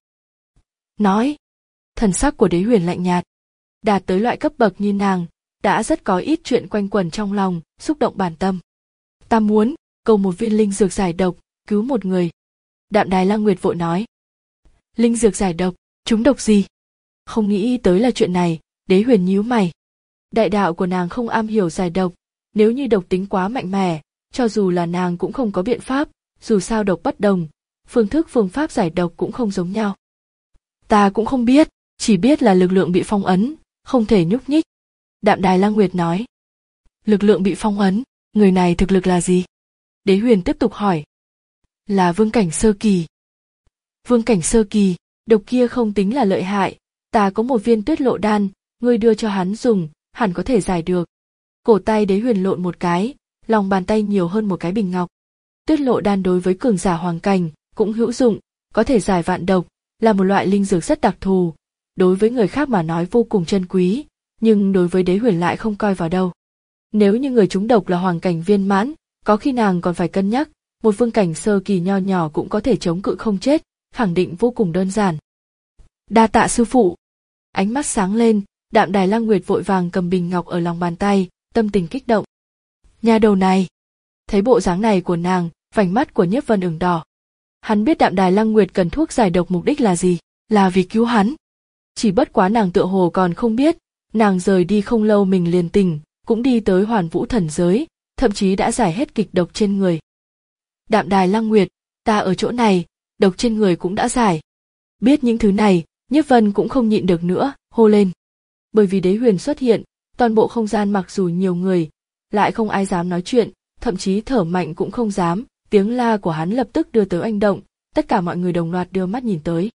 Nói, thần sắc của đế huyền lạnh nhạt. Đạt tới loại cấp bậc như nàng, đã rất có ít chuyện quanh quẩn trong lòng, xúc động bản tâm. Ta muốn, cầu một viên linh dược giải độc, cứu một người. Đạm Đài Lăng Nguyệt vội nói. Linh dược giải độc, chúng độc gì? Không nghĩ tới là chuyện này, đế huyền nhíu mày. Đại đạo của nàng không am hiểu giải độc, nếu như độc tính quá mạnh mẽ, cho dù là nàng cũng không có biện pháp, dù sao độc bất đồng, phương thức phương pháp giải độc cũng không giống nhau. Ta cũng không biết, chỉ biết là lực lượng bị phong ấn, không thể nhúc nhích. Đạm Đài Lăng Nguyệt nói. Lực lượng bị phong ấn, người này thực lực là gì? Đế huyền tiếp tục hỏi. Là vương cảnh sơ kỳ. Vương cảnh sơ kỳ, độc kia không tính là lợi hại, ta có một viên tuyết lộ đan, ngươi đưa cho hắn dùng, hẳn có thể giải được. Cổ tay đế huyền lộn một cái, lòng bàn tay nhiều hơn một cái bình ngọc. Tuyết lộ đan đối với cường giả hoàng cảnh cũng hữu dụng, có thể giải vạn độc, là một loại linh dược rất đặc thù, đối với người khác mà nói vô cùng chân quý, nhưng đối với Đế Huyền lại không coi vào đâu. Nếu như người trúng độc là hoàng cảnh viên mãn, có khi nàng còn phải cân nhắc, một vương cảnh sơ kỳ nho nhỏ cũng có thể chống cự không chết, khẳng định vô cùng đơn giản. Đa tạ sư phụ. Ánh mắt sáng lên, Đạm Đài Lăng Nguyệt vội vàng cầm bình ngọc ở lòng bàn tay, tâm tình kích động. Nhà đầu này. Thấy bộ dáng này của nàng, vành mắt của Nhiếp Vân ửng đỏ. Hắn biết Đạm Đài Lăng Nguyệt cần thuốc giải độc mục đích là gì, là vì cứu hắn. Chỉ bất quá nàng tựa hồ còn không biết, nàng rời đi không lâu mình liền tỉnh, cũng đi tới Hoàn Vũ thần giới, thậm chí đã giải hết kịch độc trên người. Đạm Đài Lăng Nguyệt, ta ở chỗ này, độc trên người cũng đã giải. Biết những thứ này, Nhiếp Vân cũng không nhịn được nữa, hô lên. Bởi vì Đế Huyền xuất hiện, toàn bộ không gian mặc dù nhiều người, lại không ai dám nói chuyện, thậm chí thở mạnh cũng không dám, tiếng la của hắn lập tức đưa tới oanh động, tất cả mọi người đồng loạt đưa mắt nhìn tới.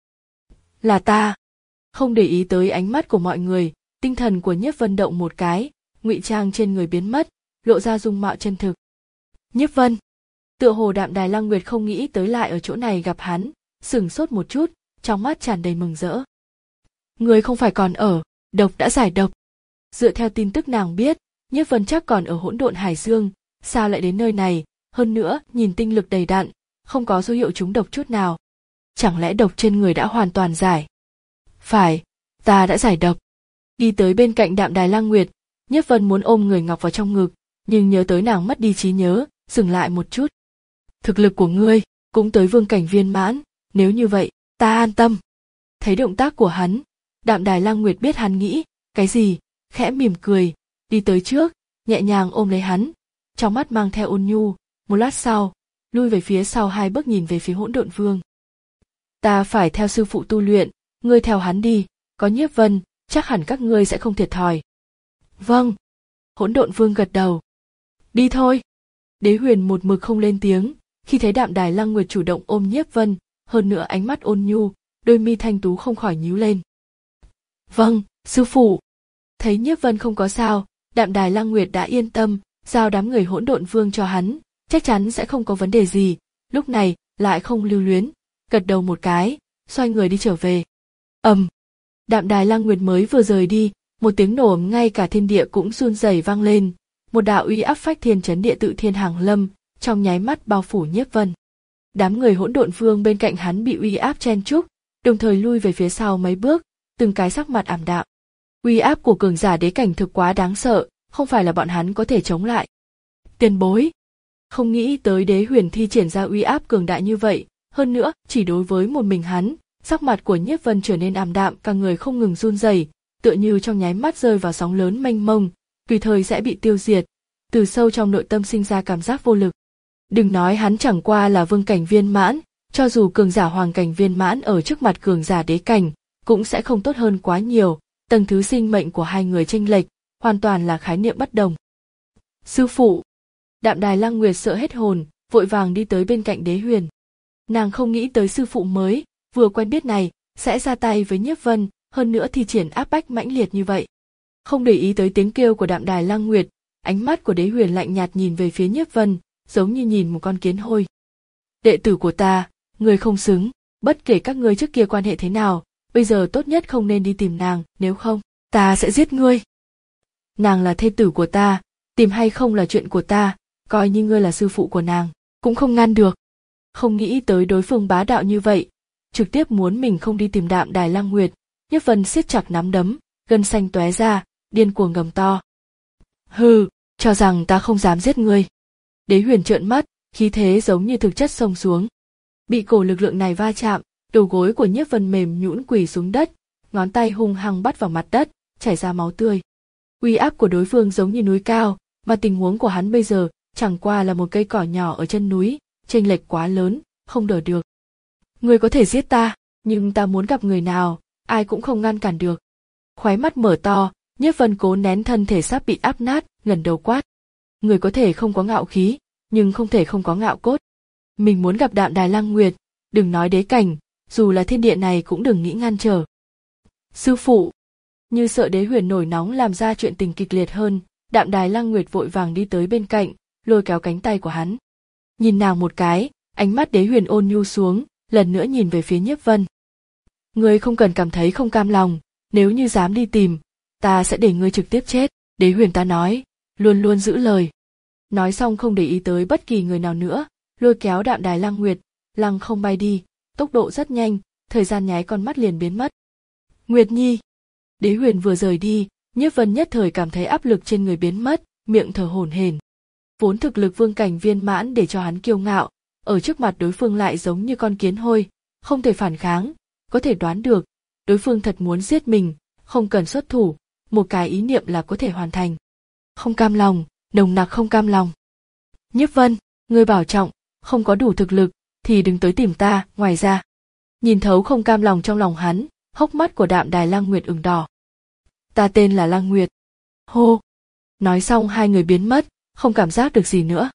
Là ta. Không để ý tới ánh mắt của mọi người, tinh thần của Nhiếp Vân động một cái, ngụy trang trên người biến mất, lộ ra dung mạo chân thực. Nhiếp Vân. Tựa hồ Đạm Đài Lăng Nguyệt không nghĩ tới lại ở chỗ này gặp hắn, sửng sốt một chút, trong mắt tràn đầy mừng rỡ. Người không phải còn ở, độc đã giải độc. Dựa theo tin tức nàng biết, Nhiếp Vân chắc còn ở Hỗn Độn Hải Dương, sao lại đến nơi này, hơn nữa nhìn tinh lực đầy đặn, không có dấu hiệu trúng độc chút nào. Chẳng lẽ độc trên người đã hoàn toàn giải? Phải, ta đã giải độc. Đi tới bên cạnh Đạm Đài Lăng Nguyệt, Nhiếp Vân muốn ôm người ngọc vào trong ngực, nhưng nhớ tới nàng mất đi trí nhớ, dừng lại một chút. Thực lực của ngươi cũng tới vương cảnh viên mãn, nếu như vậy, ta an tâm. Thấy động tác của hắn, Đạm Đài Lăng Nguyệt biết hắn nghĩ cái gì, khẽ mỉm cười, đi tới trước, nhẹ nhàng ôm lấy hắn, trong mắt mang theo ôn nhu. Một lát sau, lui về phía sau hai bước nhìn về phía Hỗn Độn Vương. Ta phải theo sư phụ tu luyện, ngươi theo hắn đi, có Nhiếp Vân, chắc hẳn các ngươi sẽ không thiệt thòi. Vâng. Hỗn Độn Vương gật đầu. Đi thôi. Đế Huyền một mực không lên tiếng, khi thấy Đạm Đài Lăng Nguyệt chủ động ôm Nhiếp Vân, hơn nữa ánh mắt ôn nhu, đôi mi thanh tú không khỏi nhíu lên. Vâng, sư phụ. Thấy Nhiếp Vân không có sao, Đạm Đài Lăng Nguyệt đã yên tâm, giao đám người Hỗn Độn Vương cho hắn, chắc chắn sẽ không có vấn đề gì, lúc này lại không lưu luyến, gật đầu một cái, xoay người đi trở về. Ầm. Um, Đạm Đài Lăng Nguyệt mới vừa rời đi, một tiếng nổ ầm ngay cả thiên địa cũng run rẩy vang lên, một đạo uy áp phách thiên chấn địa tự thiên hàng lâm, trong nháy mắt bao phủ Nhiếp Vân. Đám người Hỗn Độn Vương bên cạnh hắn bị uy áp chen chúc, đồng thời lui về phía sau mấy bước, từng cái sắc mặt ảm đạm. Uy áp của cường giả đế cảnh thực quá đáng sợ, không phải là bọn hắn có thể chống lại. Tiền bối. Không nghĩ tới Đế Huyền thi triển ra uy áp cường đại như vậy, hơn nữa, chỉ đối với một mình hắn, sắc mặt của Nhiếp Vân trở nên ảm đạm, cả người không ngừng run rẩy, tựa như trong nháy mắt rơi vào sóng lớn mênh mông, tùy thời sẽ bị tiêu diệt, từ sâu trong nội tâm sinh ra cảm giác vô lực. Đừng nói hắn chẳng qua là vương cảnh viên mãn, cho dù cường giả hoàng cảnh viên mãn ở trước mặt cường giả đế cảnh, cũng sẽ không tốt hơn quá nhiều, tầng thứ sinh mệnh của hai người chênh lệch, hoàn toàn là khái niệm bất đồng. Sư phụ. Đạm Đài Lăng Nguyệt sợ hết hồn, vội vàng đi tới bên cạnh Đế Huyền. Nàng không nghĩ tới sư phụ mới, vừa quen biết này, sẽ ra tay với Nhiếp Vân, hơn nữa thi triển áp bách mãnh liệt như vậy. Không để ý tới tiếng kêu của Đạm Đài Lăng Nguyệt, ánh mắt của Đế Huyền lạnh nhạt nhìn về phía Nhiếp Vân, giống như nhìn một con kiến hôi. Đệ tử của ta, người không xứng, bất kể các ngươi trước kia quan hệ thế nào, bây giờ tốt nhất không nên đi tìm nàng, nếu không, ta sẽ giết ngươi. Nàng là thê tử của ta, tìm hay không là chuyện của ta, coi như ngươi là sư phụ của nàng, cũng không ngăn được. Không nghĩ tới đối phương bá đạo như vậy, trực tiếp muốn mình không đi tìm Đạm Đài Lăng Nguyệt, Nhiếp Vân siết chặt nắm đấm, gân xanh tóe ra, điên cuồng gầm to. Hừ, cho rằng ta không dám giết ngươi. Đế Huyền trợn mắt, khí thế giống như thực chất xông xuống. Bị cổ lực lượng này va chạm, đầu gối của Nhiếp Vân mềm nhũn quỳ xuống đất, ngón tay hung hăng bắt vào mặt đất, chảy ra máu tươi. Uy áp của đối phương giống như núi cao, mà tình huống của hắn bây giờ chẳng qua là một cây cỏ nhỏ ở chân núi, chênh lệch quá lớn, không đỡ được. Ngươi có thể giết ta, nhưng ta muốn gặp người nào, ai cũng không ngăn cản được. Khóe mắt mở to, Nhiếp Vân cố nén thân thể sắp bị áp nát, ngẩng đầu quát. Người có thể không có ngạo khí, nhưng không thể không có ngạo cốt. Mình muốn gặp Đạm Đài Lăng Nguyệt, đừng nói đế cảnh, dù là thiên địa này cũng đừng nghĩ ngăn trở. Sư phụ. Như sợ Đế Huyền nổi nóng làm ra chuyện tình kịch liệt hơn, Đạm Đài Lăng Nguyệt vội vàng đi tới bên cạnh, lôi kéo cánh tay của hắn. Nhìn nàng một cái, ánh mắt Đế Huyền ôn nhu xuống, lần nữa nhìn về phía Nhiếp Vân. Ngươi không cần cảm thấy không cam lòng, nếu như dám đi tìm, ta sẽ để ngươi trực tiếp chết. Đế Huyền ta nói, luôn luôn giữ lời. Nói xong không để ý tới bất kỳ người nào nữa, lôi kéo Đạm Đài Lăng Nguyệt, lăng không bay đi, tốc độ rất nhanh, thời gian nháy con mắt liền biến mất. Nguyệt Nhi. Đế Huyền vừa rời đi, Nhiếp Vân nhất thời cảm thấy áp lực trên người biến mất, miệng thở hổn hển. Vốn thực lực vương cảnh viên mãn để cho hắn kiêu ngạo, ở trước mặt đối phương lại giống như con kiến hôi, không thể phản kháng, có thể đoán được, đối phương thật muốn giết mình, không cần xuất thủ, một cái ý niệm là có thể hoàn thành. Không cam lòng, nồng nặc không cam lòng. Nhiếp Vân, ngươi bảo trọng, không có đủ thực lực, thì đừng tới tìm ta, ngoài ra. Nhìn thấu không cam lòng trong lòng hắn, hốc mắt của Đạm Đài Lăng Nguyệt ửng đỏ. Ta tên là Lăng Nguyệt. Hô. Nói xong hai người biến mất, không cảm giác được gì nữa.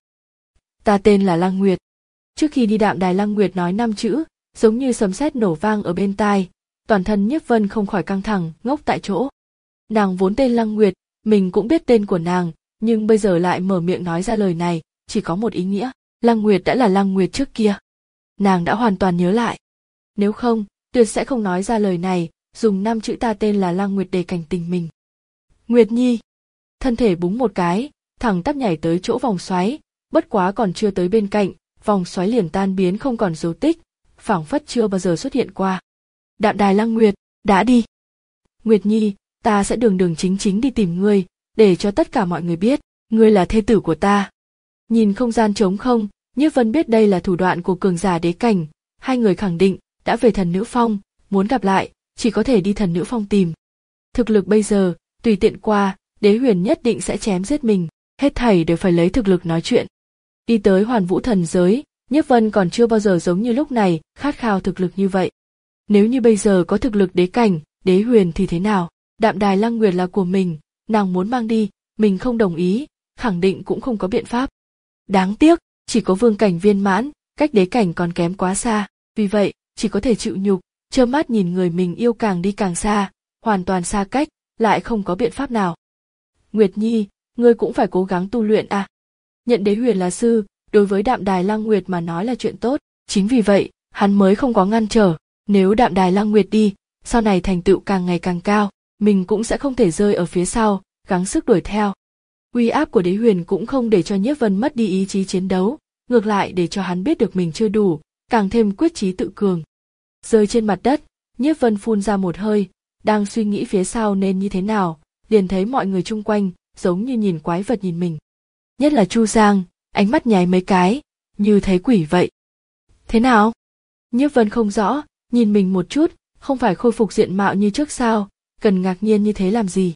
Ta tên là Lăng Nguyệt. Trước khi đi Đạm Đài Lăng Nguyệt nói năm chữ, giống như sấm sét nổ vang ở bên tai, toàn thân Nhiếp Vân không khỏi căng thẳng, ngốc tại chỗ. Nàng vốn tên Lăng Nguyệt, mình cũng biết tên của nàng, nhưng bây giờ lại mở miệng nói ra lời này, chỉ có một ý nghĩa, Lăng Nguyệt đã là Lăng Nguyệt trước kia. Nàng đã hoàn toàn nhớ lại. Nếu không, tuyệt sẽ không nói ra lời này, dùng năm chữ ta tên là Lăng Nguyệt để cảnh tình mình. Nguyệt Nhi. Thân thể búng một cái, thẳng tắp nhảy tới chỗ vòng xoáy, bất quá còn chưa tới bên cạnh, vòng xoáy liền tan biến không còn dấu tích, phảng phất chưa bao giờ xuất hiện qua. Đạm Đài Lăng Nguyệt, đã đi. Nguyệt Nhi, ta sẽ đường đường chính chính đi tìm ngươi, để cho tất cả mọi người biết, ngươi là thê tử của ta. Nhìn không gian trống không, Nhiếp Vân biết đây là thủ đoạn của cường giả đế cảnh, hai người khẳng định, đã về Thần Nữ Phong, muốn gặp lại, chỉ có thể đi Thần Nữ Phong tìm. Thực lực bây giờ, tùy tiện qua, Đế Huyền nhất định sẽ chém giết mình, hết thảy đều phải lấy thực lực nói chuyện. Đi tới Hoàn Vũ thần giới, Nhiếp Vân còn chưa bao giờ giống như lúc này, khát khao thực lực như vậy. Nếu như bây giờ có thực lực đế cảnh, Đế Huyền thì thế nào? Đạm Đài Lăng Nguyệt là của mình, nàng muốn mang đi, mình không đồng ý, khẳng định cũng không có biện pháp. Đáng tiếc, chỉ có vương cảnh viên mãn, cách đế cảnh còn kém quá xa, vì vậy, chỉ có thể chịu nhục, trơ mắt nhìn người mình yêu càng đi càng xa, hoàn toàn xa cách, lại không có biện pháp nào. Nguyệt Nhi, ngươi cũng phải cố gắng tu luyện à. Nhận Đế Huyền là sư, đối với Đạm Đài Lăng Nguyệt mà nói là chuyện tốt, chính vì vậy, hắn mới không có ngăn trở, nếu Đạm Đài Lăng Nguyệt đi, sau này thành tựu càng ngày càng cao, mình cũng sẽ không thể rơi ở phía sau, gắng sức đuổi theo. Uy áp của Đế Huyền cũng không để cho Nhiếp Vân mất đi ý chí chiến đấu, ngược lại để cho hắn biết được mình chưa đủ, càng thêm quyết chí tự cường. Rơi trên mặt đất, Nhiếp Vân phun ra một hơi, đang suy nghĩ phía sau nên như thế nào, liền thấy mọi người chung quanh, giống như nhìn quái vật nhìn mình. Nhất là Chu Giang, ánh mắt nháy mấy cái, như thấy quỷ vậy. Thế nào? Nhiếp Vân không rõ, nhìn mình một chút, không phải khôi phục diện mạo như trước sao, cần ngạc nhiên như thế làm gì?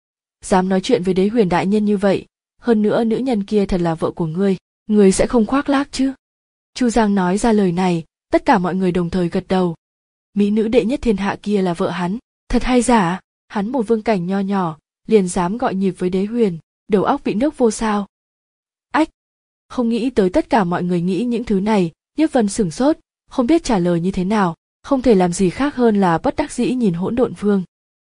Dám nói chuyện với Đế Huyền đại nhân như vậy, hơn nữa nữ nhân kia thật là vợ của ngươi, ngươi sẽ không khoác lác chứ? Chu Giang nói ra lời này, tất cả mọi người đồng thời gật đầu. Mỹ nữ đệ nhất thiên hạ kia là vợ hắn, thật hay giả? Hắn một vương cảnh nho nhỏ, liền dám gọi nhịp với Đế Huyền, đầu óc bị nước vô sao? Ách! Không nghĩ tới tất cả mọi người nghĩ những thứ này, Nhiếp Vân sửng sốt, không biết trả lời như thế nào, không thể làm gì khác hơn là bất đắc dĩ nhìn Hỗn Độn Vương.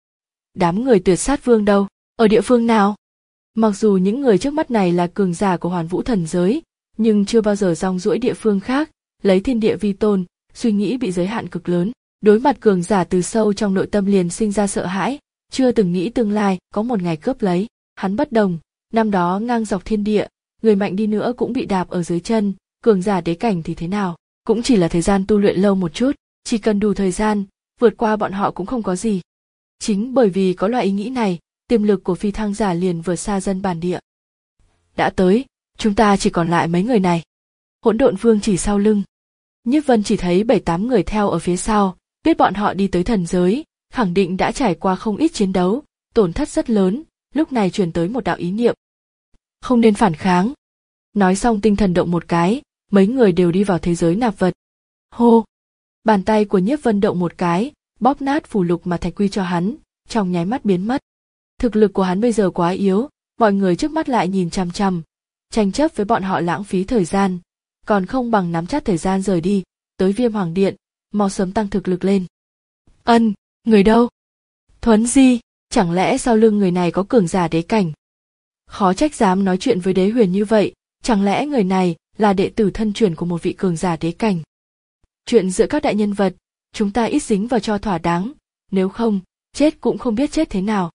Đám người Tuyệt Sát Vương đâu? Ở địa phương nào? Mặc dù những người trước mắt này là cường giả của Hoàn Vũ thần giới, nhưng chưa bao giờ rong ruổi địa phương khác, lấy thiên địa vi tôn, suy nghĩ bị giới hạn cực lớn, đối mặt cường giả từ sâu trong nội tâm liền sinh ra sợ hãi, chưa từng nghĩ tương lai có một ngày cướp lấy. Hắn bất đồng, năm đó ngang dọc thiên địa, người mạnh đi nữa cũng bị đạp ở dưới chân, cường giả đế cảnh thì thế nào, cũng chỉ là thời gian tu luyện lâu một chút, chỉ cần đủ thời gian, vượt qua bọn họ cũng không có gì. Chính bởi vì có loại ý nghĩ này, tiềm lực của phi thăng giả liền vượt xa dân bản địa. Đã tới, chúng ta chỉ còn lại mấy người này. Hỗn Độn Vương chỉ sau lưng. Nhiếp Vân chỉ thấy bảy tám người theo ở phía sau, biết bọn họ đi tới thần giới, khẳng định đã trải qua không ít chiến đấu, tổn thất rất lớn, lúc này truyền tới một đạo ý niệm. Không nên phản kháng. Nói xong tinh thần động một cái, mấy người đều đi vào thế giới nạp vật. Hô! Bàn tay của Nhiếp Vân động một cái, bóp nát phù lục mà Thạch Quy cho hắn, trong nháy mắt biến mất. Thực lực của hắn bây giờ quá yếu, mọi người trước mắt lại nhìn chằm chằm, tranh chấp với bọn họ lãng phí thời gian, còn không bằng nắm chắc thời gian rời đi, tới Viêm Hoàng Điện, mau sớm tăng thực lực lên. Ân, người đâu? Thuấn Di, chẳng lẽ sau lưng người này có cường giả đế cảnh? Khó trách dám nói chuyện với Đế Huyền như vậy, chẳng lẽ người này là đệ tử thân truyền của một vị cường giả đế cảnh. Chuyện giữa các đại nhân vật, chúng ta ít dính vào cho thỏa đáng, nếu không, chết cũng không biết chết thế nào.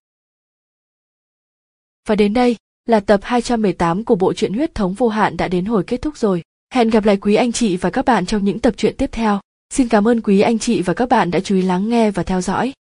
Và đến đây, là tập hai trăm mười tám của bộ truyện Huyết thống vô hạn đã đến hồi kết thúc rồi. Hẹn gặp lại quý anh chị và các bạn trong những tập truyện tiếp theo. Xin cảm ơn quý anh chị và các bạn đã chú ý lắng nghe và theo dõi.